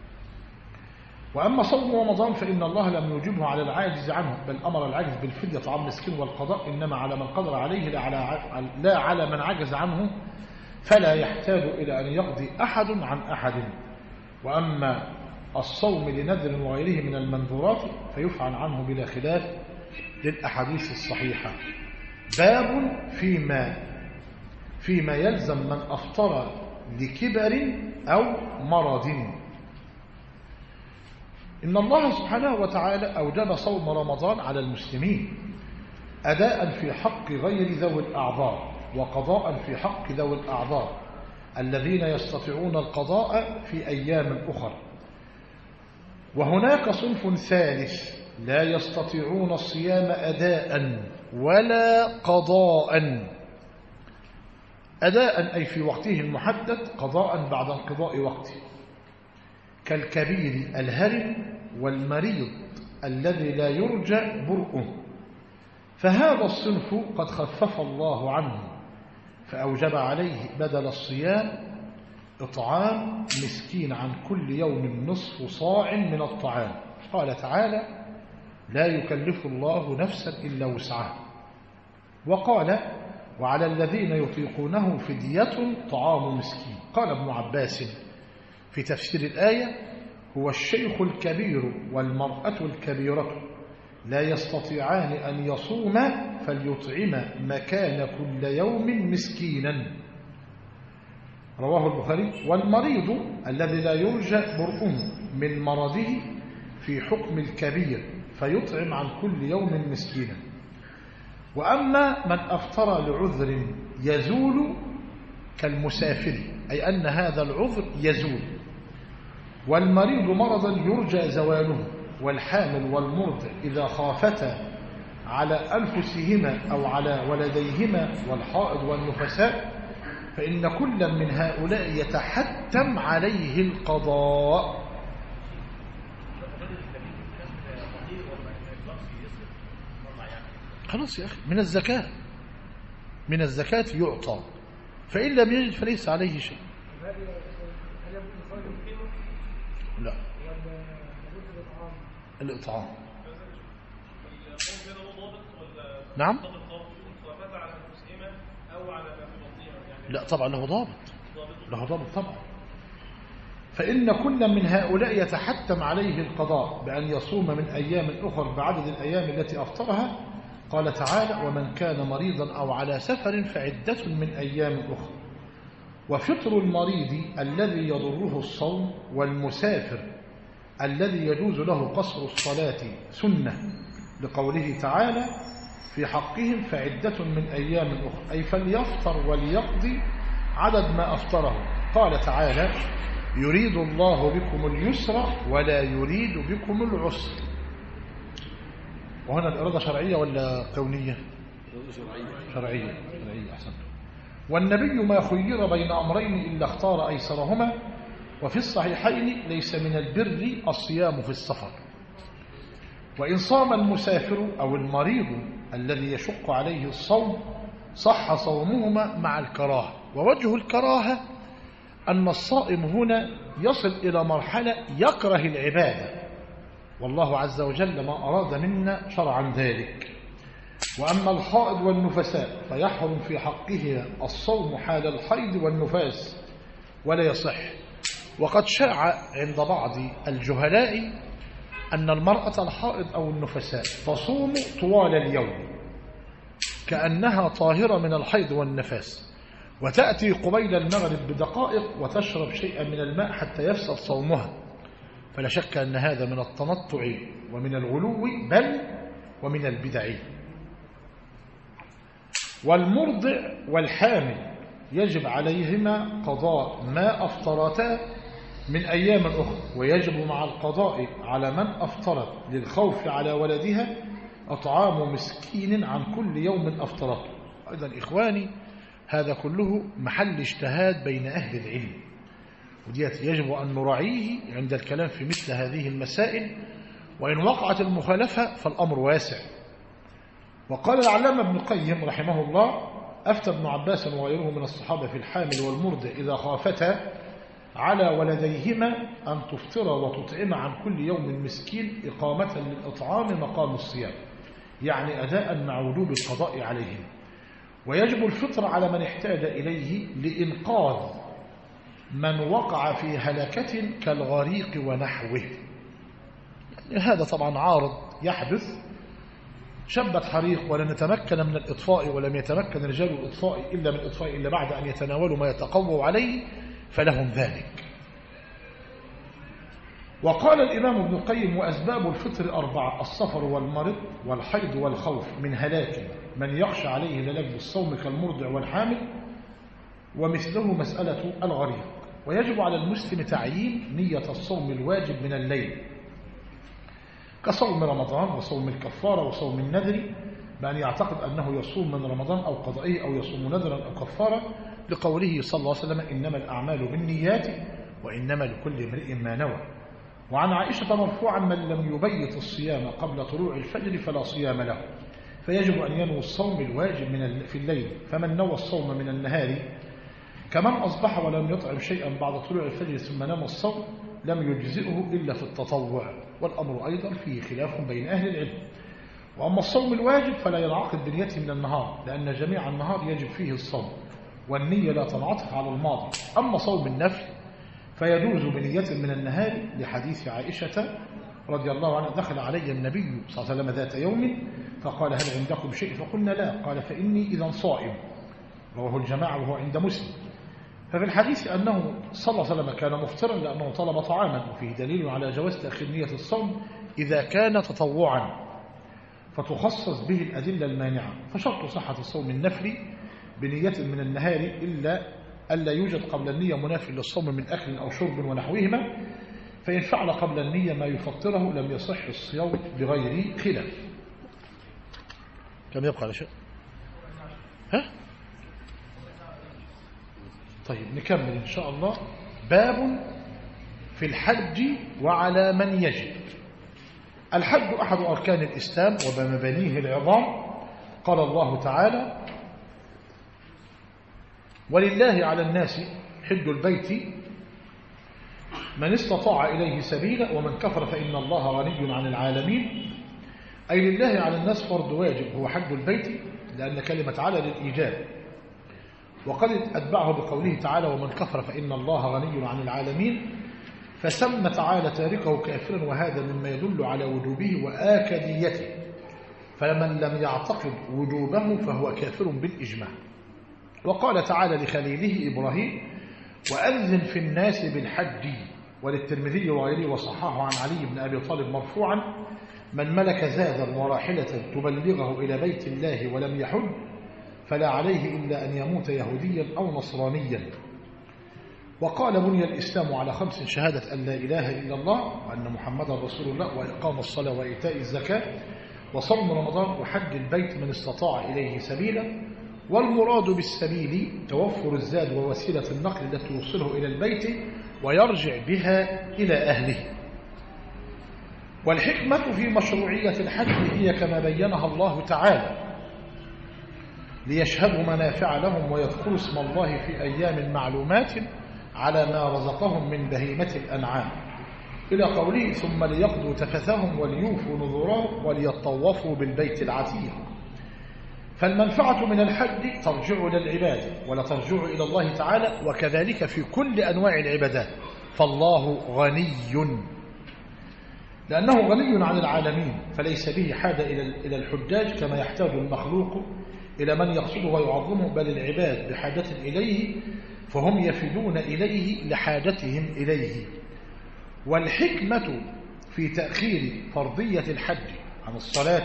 وأما صوم رمضان فإن الله لم يوجبه على العاجز عنه، بل أمر العاجز بالفدية طعام مسكين والقضاء، إنما على من قدر عليه لا على, لا على من عجز عنه، فلا يحتاج إلى أن يقضي أحد عن أحد. وأما الصوم لنذر وغيره من المنذورات فيفعل عنه بلا خلاف للأحاديث الصحيحة. باب فيما فيما يلزم من أفطر لكبر أو مرض. إن الله سبحانه وتعالى أوجب صوم رمضان على المسلمين أداء في حق غير ذوي الأعذار، وقضاء في حق ذوي الأعذار الذين يستطيعون القضاء في أيام أخرى. وهناك صنف ثالث لا يستطيعون الصيام أداء ولا قضاء. أداء أي في وقته المحدد، قضاء بعد انقضاء وقته، كالكبير الهرم والمريض الذي لا يرجى برؤه. فهذا الصنف قد خفف الله عنه فأوجب عليه بدل الصيام إطعام مسكين عن كل يوم نصف صاع من الطعام. قال تعالى: لا يكلف الله نفسا إلا وسعها. وقال: وعلى الذين يطيقونه فدية طعام مسكين. قال ابن عباس في تفسير الآية: هو الشيخ الكبير والمرأة الكبيرة لا يستطيعان أن يصوما فليطعم مكان كل يوم مسكينا. رواه البخاري. والمريض الذي لا يرجى برؤه من مرضه في حكم الكبير فيطعم عن كل يوم مسكينا. وأما من أفطر لعذر يزول كالمسافر، أي أن هذا العذر يزول. والمريض مرضا يرجى زواله، والحامل والمرضع إذا خافتا على أنفسهما أو على ولديهما، والحائض والنفساء، فإن كل من هؤلاء يتحتم عليه القضاء. خلاص يا أخي، من الزكاة من الزكاة يعطى، فإن لم يجد فليس عليه شيء. لا، الإطعام. نعم. لا طبعا له ضابط، له ضابط طبعا. فإن كل من هؤلاء يتحتم عليه القضاء بأن يصوم من أيام أخرى بعدد الأيام التي أفطرها. قال تعالى: ومن كان مريضا أو على سفر فعدة من أيام أخرى. وفطر المريض الذي يضره الصوم، والمسافر الذي يجوز له قصر الصلاة سنة، لقوله تعالى: في حقهم فعدة من أيام أخرى، أي فليفطر وليقضي عدد ما أفطره. قال تعالى: يريد الله بكم اليسر ولا يريد بكم العسر. وهنا الإرادة شرعية ولا كونية؟ شرعية. شرعية شرعية أحسن. والنبي ما خير بين أمرين إلا اختار أيسرهما. وفي الصحيحين: ليس من البر الصيام في السفر. وإن صام المسافر أو المريض الذي يشق عليه الصوم صح صومهما مع الكراهة. ووجه الكراهة أن الصائم هنا يصل إلى مرحلة يكره العبادة، والله عز وجل ما أراد منا شرعا ذلك. وأما الحائض والنفساء فيحرم في حقها الصوم حال الحيض والنفاس ولا يصح. وقد شاع عند بعض الجهلاء أن المرأة الحائض أو النفساء تصوم طوال اليوم كأنها طاهرة من الحيض والنفاس، وتأتي قبيل المغرب بدقائق وتشرب شيئا من الماء حتى يفسد صومها. فلا شك أن هذا من التنطع ومن الغلو بل ومن البدع. والمرضع والحامل يجب عليهما قضاء ما أفطرتا من أيام أخرى، ويجب مع القضاء على من أفطرت للخوف على ولدها أطعام مسكين عن كل يوم أفطرته. أيضا إخواني هذا كله محل اجتهاد بين أهل العلم، وديت يجب أن نراعيه عند الكلام في مثل هذه المسائل، وإن وقعت المخالفة فالأمر واسع. وقال العلامة ابن القيم رحمه الله: أفتى ابن عباس وغيره من الصحابة في الحامل والمرضع إذا خافتا على ولديهما أن تفطر وتطعم عن كل يوم مسكين إقامة للإطعام مقام الصيام، يعني أداء مع وجوب القضاء عليهم. ويجب الفطر على من احتاج إليه لإنقاذ من وقع في هلكة كالغريق ونحوه. يعني هذا طبعا عارض يحدث، شبة حريق ولن يتمكن من الإطفاء ولم يتمكن رجال الإطفاء إلا من الإطفاء إلا بعد أن يتناولوا ما يتقووا عليه فلهم ذلك. وقال الإمام ابن القيم: وأسباب الفطر أربعة: السفر والمرض والحيض والخوف من هلاك من يخشى عليه للجب الصوم كالمرضع والحامل، ومثله مسألة الغريق. ويجب على المسلم تعيين نية الصوم الواجب من الليل كصوم رمضان وصوم الكفارة وصوم النذر، بأن يعتقد أنه يصوم من رمضان أو قضائه أو يصوم نذرا أو كفارة، لقوله صلى الله عليه وسلم: إنما الأعمال بالنيات وإنما لكل امرئ ما نوى. وعن عائشة مرفوعا: من لم يبيت الصيام قبل طلوع الفجر فلا صيام له. فيجب أن ينوي الصوم الواجب من في الليل، فمن نوى الصوم من النهار كمن أصبح ولم يطعم شيئا بعد طلوع الفجر ثم نام الصوم لم يجزئه إلا في التطوع. والأمر أيضا فيه خلاف بين أهل العلم. وأما الصوم الواجب فلا ينعقد بنيته من النهار، لأن جميع النهار يجب فيه الصوم، والنية لا تنعطف على الماضي. أما صوم النفل فيجوز بنية من النهار، لحديث عائشة رضي الله عنها: دخل علي النبي صلى الله عليه وسلم ذات يوم فقال: هل عندكم شيء؟ فقلنا لا. قال: فإني إذا صائم. رواه الجماعة وهو عند مسلم. ففي الحديث أنه صلى الله عليه وسلم كان مفطرا لأنه طلب طعاما، وفيه دليل على جواز تأخير نية الصوم إذا كان تطوعا، فتخصص به الأدلة المانعة. فشرط صحة الصوم النفلي بنية من النهار إلا ألا يوجد قبل النية منافي للصوم من أكل أو شرب ونحوهما، فإن فعل قبل النية ما يفطره لم يصح الصيام بغير خلاف. كم يبقى على شيء؟ ها؟ طيب نكمل إن شاء الله. باب في الحج وعلى من يجب. الحج أحد أركان الإسلام وبمبانيه العظام. قال الله تعالى: ولله على الناس حج البيت من استطاع إليه سبيلا ومن كفر فإن الله غني عن العالمين. أي لله على الناس فرض واجب هو حج البيت، لأن كلمة على للإيجاب. وقد أتبعه بقوله تعالى: ومن كفر فإن الله غني عن العالمين، فسمى تعالى تاركه كافرا، وهذا مما يدل على وجوبه وآكديته، فمن لم يعتقد وجوبه فهو كافر بالإجماع. وقال تعالى لخليله إبراهيم: وأذن في الناس بالحج. وللترمذي وغيره وصححه عن علي بن أبي طالب مرفوعا: من ملك زادا وراحلة تبلغه إلى بيت الله ولم يحج فلا عليه إلا أن يموت يهوديا أو نصرانيا. وقال: بني الإسلام على خمس: شهادة أن لا إله إلا الله وأن محمدا رسول الله، وإقام الصلاة وإيتاء الزكاة وصوم رمضان وحج البيت من استطاع إليه سبيلا. والمراد بالسبيل توفر الزاد ووسيلة النقل التي يوصله إلى البيت ويرجع بها إلى أهله. والحكمة في مشروعية الحج هي كما بينها الله تعالى: ليشهدوا منافع لهم ويذكروا اسم الله في أيام معلومات على ما رزقهم من بهيمة الأنعام، إلى قوله: ثم ليقضوا تفثهم وليوفوا نذورهم وليطوفوا بالبيت العتيق. فالمنفعة من الحج ترجع إلى العبادة ولا ترجع إلى الله تعالى، وكذلك في كل أنواع العبادات، فالله غني لأنه غني عن العالمين، فليس به حاجة إلى الحجاج كما يحتاج المخلوق إلى من يقصده ويعظمه، بل العباد بحاجة إليه فهم يفدون إليه لحاجتهم إليه. والحكمة في تأخير فرضية الحج عن الصلاة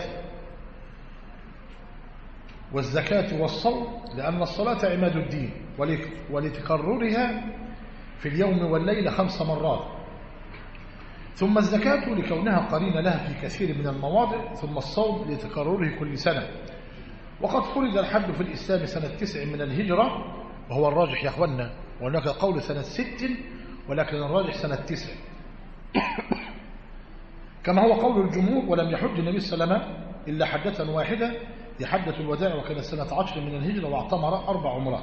والزكاة والصوم لأن الصلاة عماد الدين ولتكررها في اليوم والليلة خمس مرات، ثم الزكاة لكونها قرينة لها في كثير من المواضع، ثم الصوم لتكرره كل سنة. وقد فرض الحج في الإسلام سنة تسع من الهجرة، وهو الراجح يا أخوانا، وهناك قول سنة ست ولكن الراجح سنة تسع كما هو قول الجمهور. ولم يحج النبي صلى الله عليه وسلم إلا حجة واحدة هي حجة الوداع، وكانت سنة عشر من الهجرة، واعتمر أربع عمرات.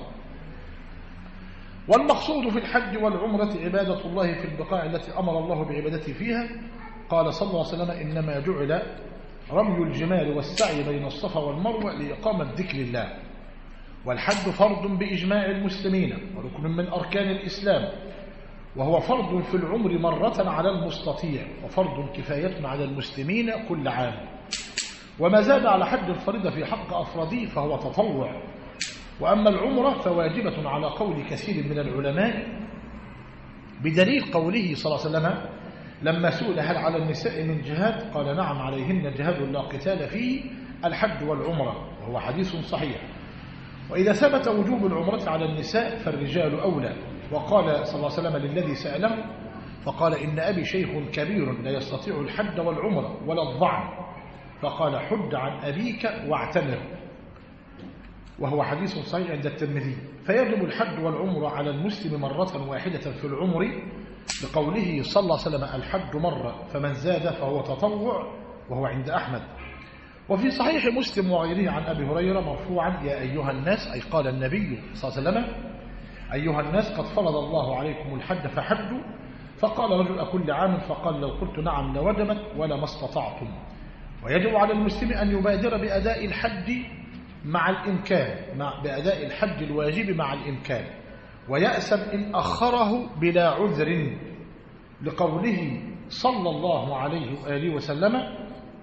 والمقصود في الحج والعمرة عبادة الله في البقاع التي أمر الله بعبادته فيها. قال صلى الله عليه وسلم: إنما جعل رمي الجمال والسعي بين الصفا والمروة لإقامة ذكر الله. والحج فرض بإجماع المسلمين وركن من أركان الإسلام، وهو فرض في العمر مرة على المستطيع، وفرض كفاية على المسلمين كل عام. وما زاد على حد الفريضة في حق أفراده فهو تطوع. وأما العمرة فواجبة على قول كثير من العلماء، بدليل قوله صلى الله عليه وسلم لما سئل هل على النساء من جهاد قال: نعم عليهن جهاد لا قتال فيه الحج والعمرة، وهو حديث صحيح. وإذا ثبت وجوب العمرة على النساء فالرجال أولى. وقال صلى الله عليه وسلم للذي سأله فقال: إن أبي شيخ كبير لا يستطيع الحج والعمرة ولا الضعن، فقال: حج عن أبيك واعتمر، وهو حديث صحيح عند الترمذي. فيجب الحج والعمرة على المسلم مرة واحدة في العمر لقوله صلى الله عليه وسلم: الحج مرة فمن زاد فهو تطوع، وهو عند أحمد. وفي صحيح مسلم وغيره عن أبي هريرة مرفوعا: يا أيها الناس، أي قال النبي صلى الله عليه وسلم: أيها الناس قد فرض الله عليكم الحج فحجوا. فقال رجل: أكل عام؟ فقال: لو قلت نعم لوجبت ولما استطعتم. ويجب على المسلم أن يبادر بأداء الحج مع الإمكان مع بأداء الحج الواجب مع الإمكان، ويأسم إن أخره بلا عذر، لقوله صلى الله عليه وآله وسلم: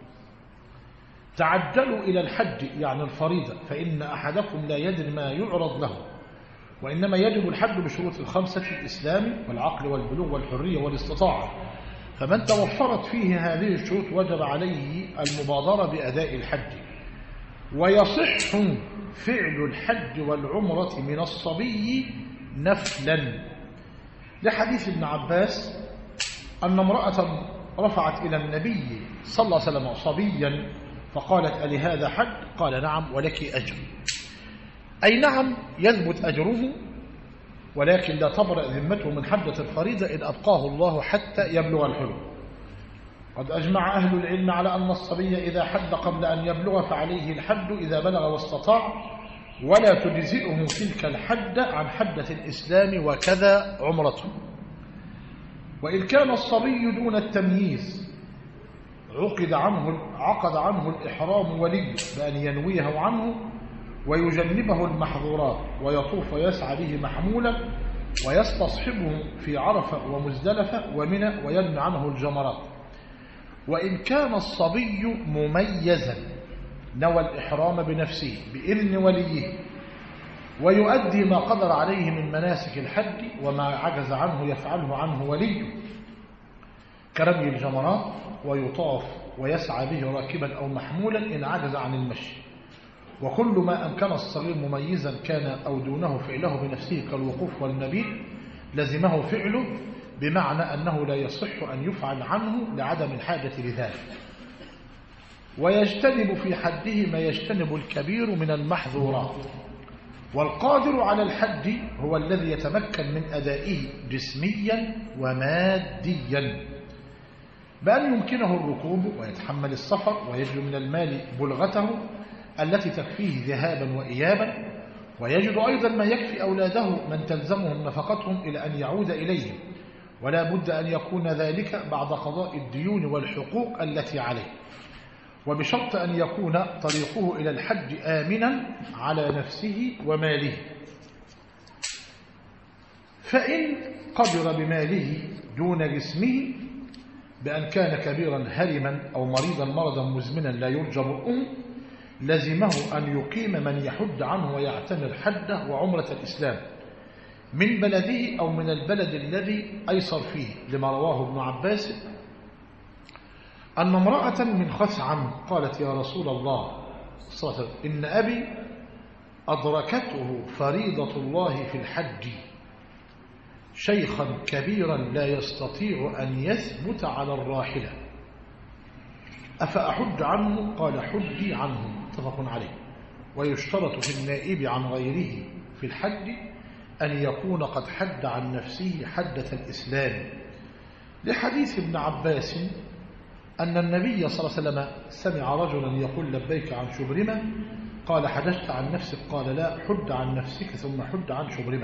تعجلوا إلى الحج، يعني الفريضة، فإن أحدكم لا يدري ما يعرض له. وإنما يجب الحج بشروط الخمسة: الإسلام والعقل والبلوغ والحرية والاستطاعة. فمن توفرت فيه هذه الشروط وجب عليه المبادرة بأداء الحج. ويصح فعل الحج والعمرة من الصبي نفلا، لحديث ابن عباس أن امرأة رفعت إلى النبي صلى الله عليه وسلم صبيا فقالت: ألي هذا حج؟ قال: نعم ولك أجر. أي نعم يثبت أجره، ولكن لا تبرأ ذمته من حجة الفريضة إن أبقاه الله حتى يبلغ الحلم. قد أجمع أهل العلم على أن الصبي إذا حج قبل أن يبلغ فعليه الحج إذا بلغ واستطاع، ولا تجزئه تلك الحج عن حجة الإسلام، وكذا عمرته. وإن كان الصبي دون التمييز عقد عنه عقد عنه الإحرام ولي بأن ينويه عنه ويجنبه المحظورات، ويطوف ويسعى به محمولا، ويستصحبه في عرفة ومزدلفة ومنى، ويرمي عنه الجمرات. وإن كان الصبي مميزا نوى الإحرام بنفسه بإذن وليه، ويؤدي ما قدر عليه من مناسك الحج، وما عجز عنه يفعله عنه وليه كرمي الجمرات، ويطاف ويسعى به راكبا أو محمولا إن عجز عن المشي. وكل ما أمكن الصغير مميزا كان أو دونه فعله بنفسه كالوقوف والمبيت لزمه فعله، بمعنى أنه لا يصح أن يفعل عنه لعدم الحاجة لذلك. ويجتنب في حده ما يجتنب الكبير من المحظورات. والقادر على الحج هو الذي يتمكن من أدائه جسميا وماديا، بأن يمكنه الركوب ويتحمل السفر ويجد من المال بلغته التي تكفيه ذهابا وإيابا، ويجد أيضا ما يكفي أولاده من تلزمهم نفقتهم إلى أن يعود إليهم، ولا بد أن يكون ذلك بعد قضاء الديون والحقوق التي عليه، وبشرط أن يكون طريقه إلى الحج آمنا على نفسه وماله. فإن قدر بماله دون جسمه بأن كان كبيرا هرما أو مريضا مرضا مزمنا لا يرجى برؤه، لزمه أن يقيم من يحج عنه ويعتمر حجه وعمرة الإسلام، من بلده أو من البلد الذي أيسر فيه، لما رواه ابن عباس أن امرأة من خثعم قالت يا رسول الله صلى الله عليه وسلم إن أبي أدركته فريضة الله في الحج شيخا كبيرا لا يستطيع أن يثبت على الراحلة أفأحج عنه؟ قال حجي عنه، متفق عليه. ويشترط في النائب عن غيره في الحج أن يكون قد حج عن نفسه حجة الإسلام، لحديث ابن عباس أن النبي صلى الله عليه وسلم سمع رجلا يقول لبيك عن شبرمة، قال حججت عن نفسك؟ قال لا، حج عن نفسك ثم حج عن شبرمة.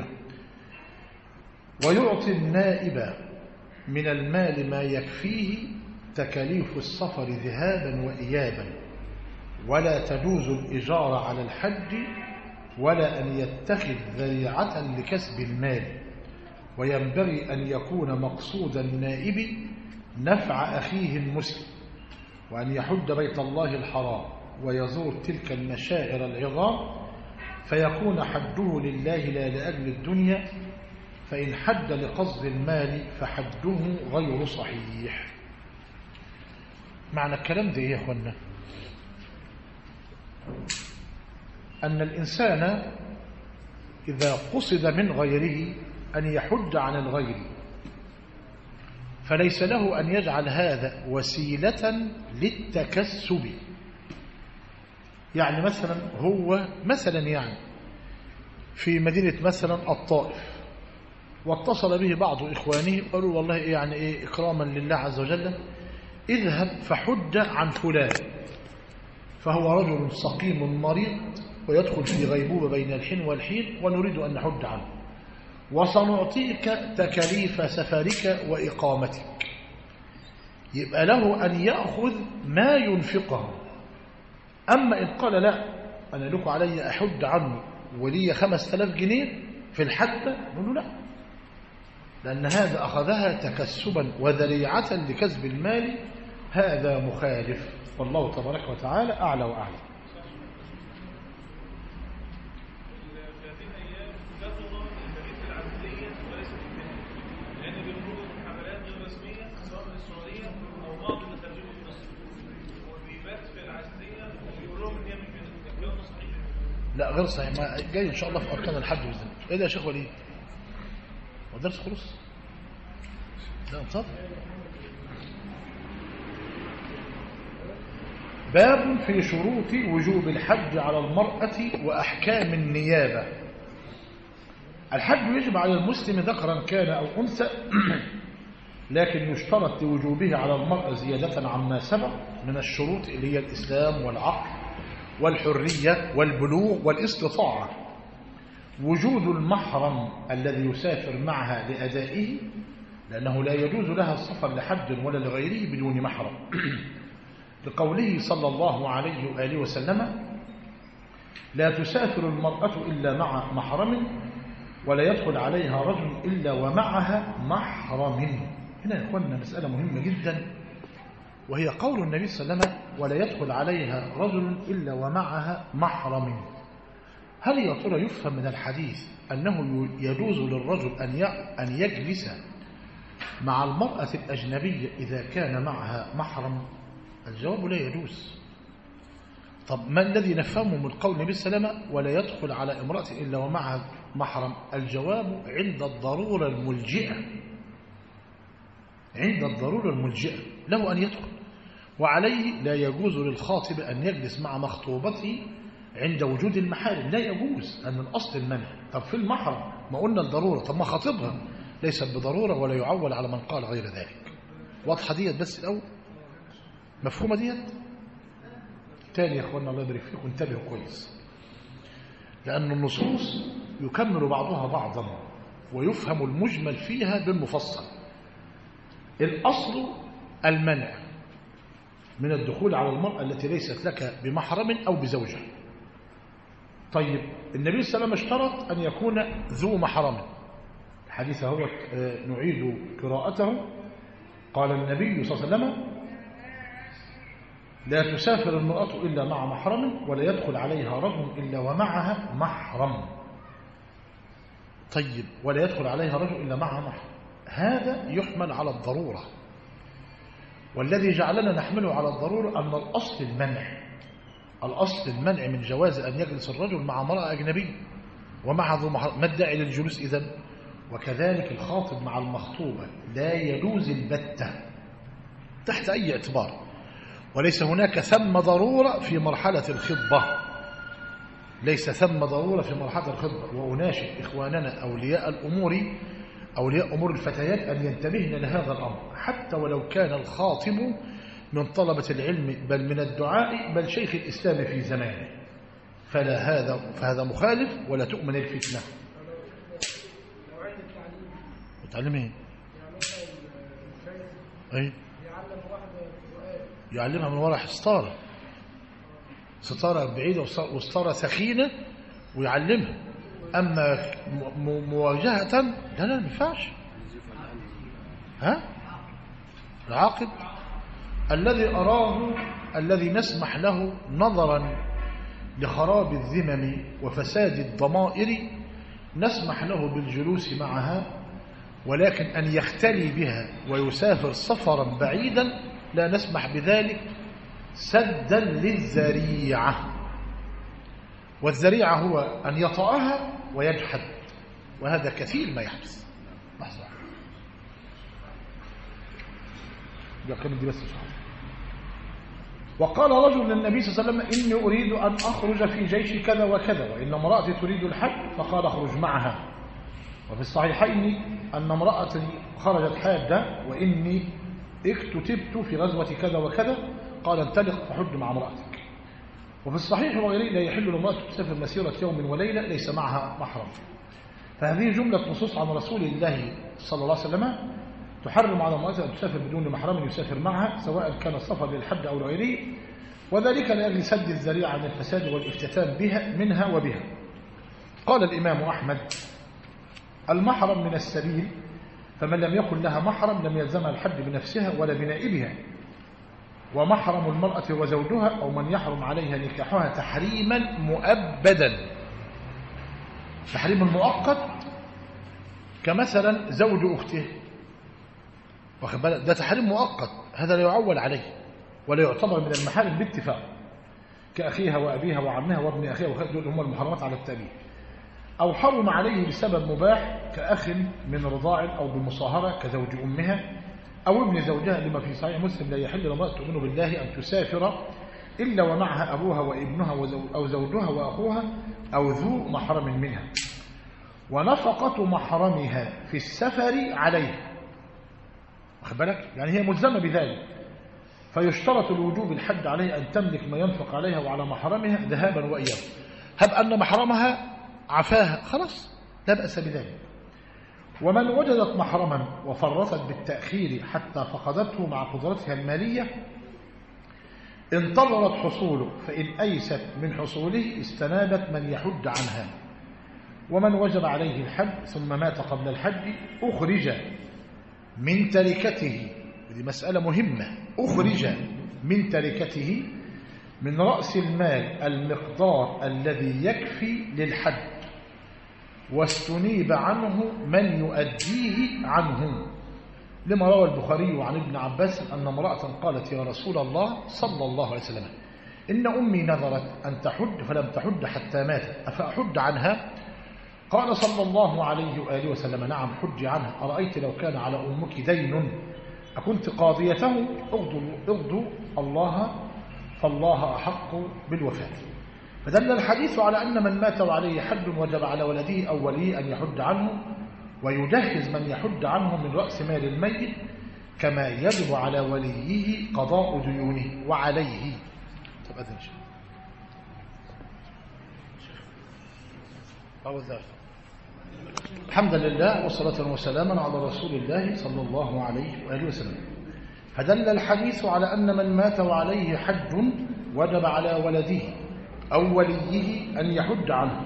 ويعطي النائب من المال ما يكفيه تكاليف السفر ذهابا وإيابا، ولا تجوز الإجارة على الحج ولا أن يتخذ ذريعة لكسب المال، وينبغي أن يكون مقصود النائب نفع أخيه المسلم، وأن يحج بيت الله الحرام ويزور تلك المشاعر العظام، فيكون حجه لله لا لأجل الدنيا، فإن حج لقصد المال فحجه غير صحيح. معنى الكلام ده إيه يا أخوانا؟ أن الإنسان إذا قصد من غيره أن يحج عن الغير فليس له أن يجعل هذا وسيلة للتكسب. يعني مثلا هو مثلا يعني في مدينة مثلا الطائف، واتصل به بعض إخوانه قالوا والله إيه يعني إيه إكراما لله عز وجل اذهب فحج عن فلان، فهو رجل سقيم مريض ويدخل في غيبوبة بين الحين والحين ونريد أن نحج عنه، وسنعطيك تكاليف سفرك وإقامتك. يبقى له أن يأخذ ما ينفقه. أما إن قال لا أنا لك علي أحج عنه ولي خمس تلاف جنيه في الحجة، نقول له لا، لأن هذا أخذها تكسبا وذريعة لكسب المال، هذا مخالف. والله تبارك وتعالى أعلى وأعلى. لا غير صحيح، ما جاي إن شاء الله في أركان الحج والزنا. إيه ده يا شيخ وليد؟ ما درس خلص؟ لا انصف. باب في شروط وجوب الحج على المرأة وأحكام النيابة. الحج يجب على المسلم ذكرا كان أو أنثى، لكن يشترط لوجوبه على المرأة زيادة عما سبق من الشروط اللي هي الإسلام والعقل والحرية والبلوغ والاستطاعة. وجود المحرم الذي يسافر معها لأدائه، لأنه لا يجوز لها السفر لحج ولا لغيره بدون محرم، لقوله صلى الله عليه وآله وسلم لا تسافر المرأة إلا مع محرم ولا يدخل عليها رجل إلا ومعها محرم. هنا يا إخواننا مسألة مهمة جدا، وهي قول النبي صلى الله عليه وسلم ولا يدخل عليها رجل إلا ومعها محرم. هل يا ترى يفهم من الحديث أنه يجوز للرجل أن يجلس مع المرأة الأجنبية إذا كان معها محرم؟ الجواب لا يجوز. طب ما الذي نفهمه من قول النبي صلى الله عليه وسلم ولا يدخل على امرأة إلا ومعها محرم؟ الجواب عند الضرورة الملجئة، عند الضرورة الملجئة له أن يدخل، وعليه لا يجوز للخاطب أن يجلس مع مخطوبته عند وجود المحارم، لا يجوز، أن من أصل المنع. طب في المحرم ما قلنا الضرورة، طب ما خاطبها ليست بضرورة ولا يعول على من قال غير ذلك. واضحة ديت بس الأول؟ مفهومة ديت؟ تاني يا أخوانا الله يبارك فيكم انتبهوا كويس، لأن النصوص يكمل بعضها بعضا ويفهم المجمل فيها بالمفصل. الأصل المنع من الدخول على المرأة التي ليست لك بمحرم أو بزوجة. طيب النبي صلى الله عليه وسلم اشترط أن يكون ذو محرم. الحديث هو نعيد قراءته. قال النبي صلى الله عليه وسلم لا تسافر المرأة إلا مع محرم ولا يدخل عليها رجل إلا ومعها محرم. طيب ولا يدخل عليها رجل إلا معها محرم، هذا يحمل على الضرورة، والذي جعلنا نحمله على الضرورة أن الأصل المنع، الأصل المنع من جواز أن يجلس الرجل مع امرأة أجنبية ومع ذو محرم، ما الداعي للجلوس إذن؟ وكذلك الخاطب مع المخطوبة لا يجوز البتة تحت أي اعتبار، وليس هناك ثم ضرورة في مرحلة الخطبة، ليس ثم ضرورة في مرحلة الخطبة. وأناشد إخواننا أولياء الأمور أولياء أمور الفتيات أن ينتبهن لهذا الأمر، حتى ولو كان الخاطب من طلبة العلم بل من الدعاء بل شيخ الإسلام في زمانه، فلا هذا فهذا مخالف ولا تؤمن الفتنة. تعلم ايه؟ ايه؟ يعلمها من وراء ستارة، ستارة بعيدة وستارة سخينة ويعلمها. أما مواجهة لا لا ما ينفعش. ها؟ العاقد الذي أراه الذي نسمح له نظرا لخراب الذمم وفساد الضمائر نسمح له بالجلوس معها، ولكن أن يختلي بها ويسافر سفرا بعيدا لا نسمح بذلك سدا للذريعة، والذريعة هو أن يطأها ويجحد، وهذا كثير ما يحدث. لحظة دي بس شهر. وقال رجل للنبي صلى الله عليه وسلم إني أريد أن أخرج في جيش كذا وكذا وإن امرأتي تريد الحج، فقال اخرج معها. وفي الصحيحين أن امرأتي خرجت حاجة وإني اكتتبت في غزوة كذا وكذا، قال انطلق فحج مع امرأتك. وفي الصحيح وغيره لا يحل لامرأة تسافر مسيرة يوم وليلة ليس معها محرم. فهذه جملة نصوص عن رسول الله صلى الله عليه وسلم تحرم على المرأة أن تسافر بدون محرم يسافر معها، سواء كان السفر للحج أو لغيره، وذلك لأجل سد الذريعة عن الفساد والافتتان بها منها وبها. قال الإمام أحمد المحرم من السبيل، فمن لم يكن لها محرم لم يلزمها الحج بنفسها ولا بنائبها. ومحرم المرأة وزوجها أو من يحرم عليها نكاحها تحريما مؤبدا، تحريم المؤقت كمثلا زوج أخته، واخد بالك؟ ده تحريم مؤقت، هذا لا يعول عليه ولا يعتبر من المحارم باتفاق، كأخيها وأبيها وعمها وابن أخيها وخالها، دول هم المحرمات على التأبيد. أو حرم عليه بسبب مباح كأخ من رضاع أو بمصاهرة كزوج أمها أو ابن زوجها، لما في صحيح مسلم لا يحل لامرأة تؤمن بالله أن تسافر إلا ومعها أبوها وابنها أو زوجها وأخوها أو ذو محرم منها، ونفقة محرمها في السفر عليه، واخد بالك؟ يعني هي ملزمة بذلك، فيشترط الوجوب الحج عليه أن تملك ما ينفق عليها وعلى محرمها ذهابا وإيابا. هب أن محرمها عفاها خلاص لا بأس بذلك. ومن وجدت محرما وفرطت بالتأخير حتى فقدته مع قدرتها المالية انتظرت حصوله، فإن أيست من حصوله استنابت من يحج عنها. ومن وجب عليه الحج ثم مات قبل الحج أخرج من تركته، دي مسألة مهمة، أخرج من تركته من رأس المال المقدار الذي يكفي للحج، واستنيب عنه من يؤديه عنه، لما روى البخاري عن ابن عباس أن امرأة قالت يا رسول الله صلى الله عليه وسلم إن أمي نذرت أن تحج فلم تحج حتى ماتت، أفأحج عنها؟ قال صلى الله عليه وآله وسلم نعم حج عنها، أرأيت لو كان على أمك دين أكنت قاضيته؟ اغضوا الله فالله أحق بالوفاة. فدل الحديث على أن من مات وعليه حج وجب على ولده أو وليه أن يحج عنه، ويجهز من يحج عنه من رأس مال الميت، كما يجب على وليه قضاء ديونه وعليه. طب أذن شيء أو ذلك. الحمد لله والصلاة والسلام على رسول الله صلى الله عليه وآله وسلم. فدل الحديث على أن من مات وعليه حج وجب على ولده أو وليه أن يحج عنه،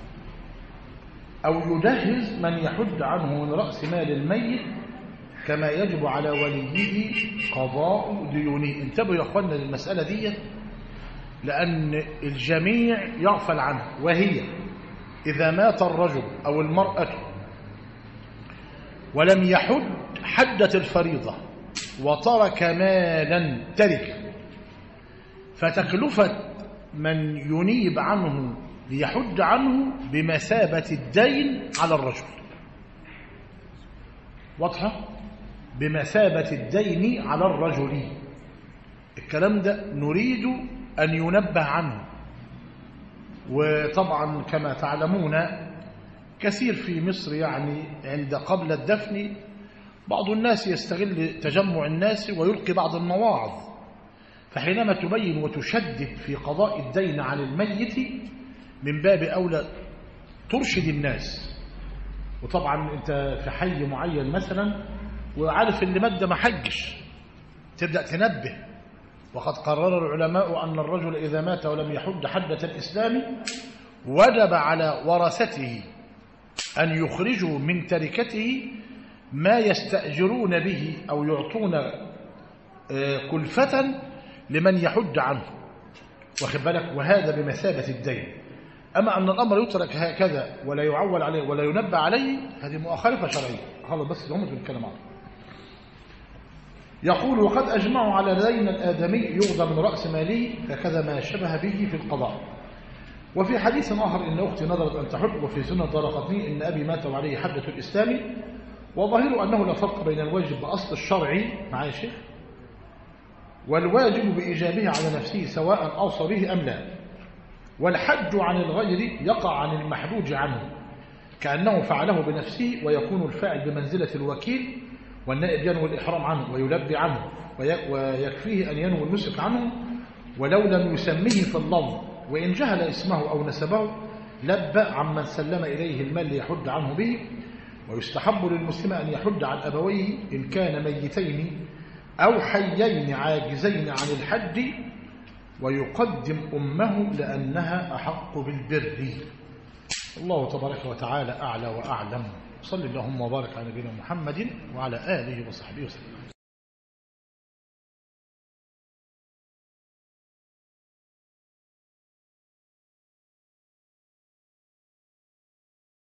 أو يجهز من يحج عنه من رأس مال الميت، كما يجب على وليه قضاء ديونه. انتبهوا يا أخوانا للمسألة دي، لأن الجميع يغفل عنه، وهي إذا مات الرجل أو المرأة ولم يحج حجة الفريضة وترك مالا ترك، فتكلفة من ينيب عنه ليحج عنه بمثابة الدين على الرجل. واضحة؟ بمثابة الدين على الرجل. الكلام ده نريد أن ينبه عنه. وطبعا كما تعلمون كثير في مصر يعني عند قبل الدفن بعض الناس يستغل تجمع الناس ويلقي بعض المواعظ، فحينما تبين وتشدد في قضاء الدين عن الميت من باب أولى ترشد الناس. وطبعا أنت في حي معين مثلا وعارف اللي مات ما حجش، تبدأ تنبه. وقد قرر العلماء أن الرجل إذا مات ولم يحج حجة الإسلام وجب على ورثته أن يخرجوا من تركته ما يستأجرون به أو يعطون كلفة لمن يحج عنه، واخد بالك؟ وهذا بمثابة الدين. أما أن الأمر يترك هكذا ولا يعول عليه ولا ينبه عليه هذه مؤخرة شرعية. خلاص بس هم بنتكلم عنه. يقول وقد أجمعوا على دين الآدمي يغضى من رأس ماله فكذا ما شبه به في القضاء. وفي حديث آخر إن أختي نظرت أن تحج، وفي سنة الدارقطني إن أبي مات وعليه حجة الإسلام. وظاهر أنه لا فرق بين الواجب بأصل الشرعي مع الشيخ والواجب بإيجابه على نفسه سواء أوصى به أم لا. والحج عن الغير يقع عن المحجوج عنه كأنه فعله بنفسه، ويكون الفاعل بمنزلة الوكيل، والنائب ينوي الإحرام عنه ويلبي عنه، ويكفيه أن ينوي النسك عنه ولو لم يسميه في اللفظ، وإن جهل اسمه أو نسبه لبى عمن سلم إليه المال ليحج عنه به. ويستحب للمسلم أن يحج عن أبويه إن كان ميتين أو حيين عاجزين عن الحج، ويقدم أمه لأنها أحق بالبر. الله تبارك وتعالى أعلى وأعلم. صلى اللهم وبارك على نبينا محمد وعلى آله وصحبه وسلم.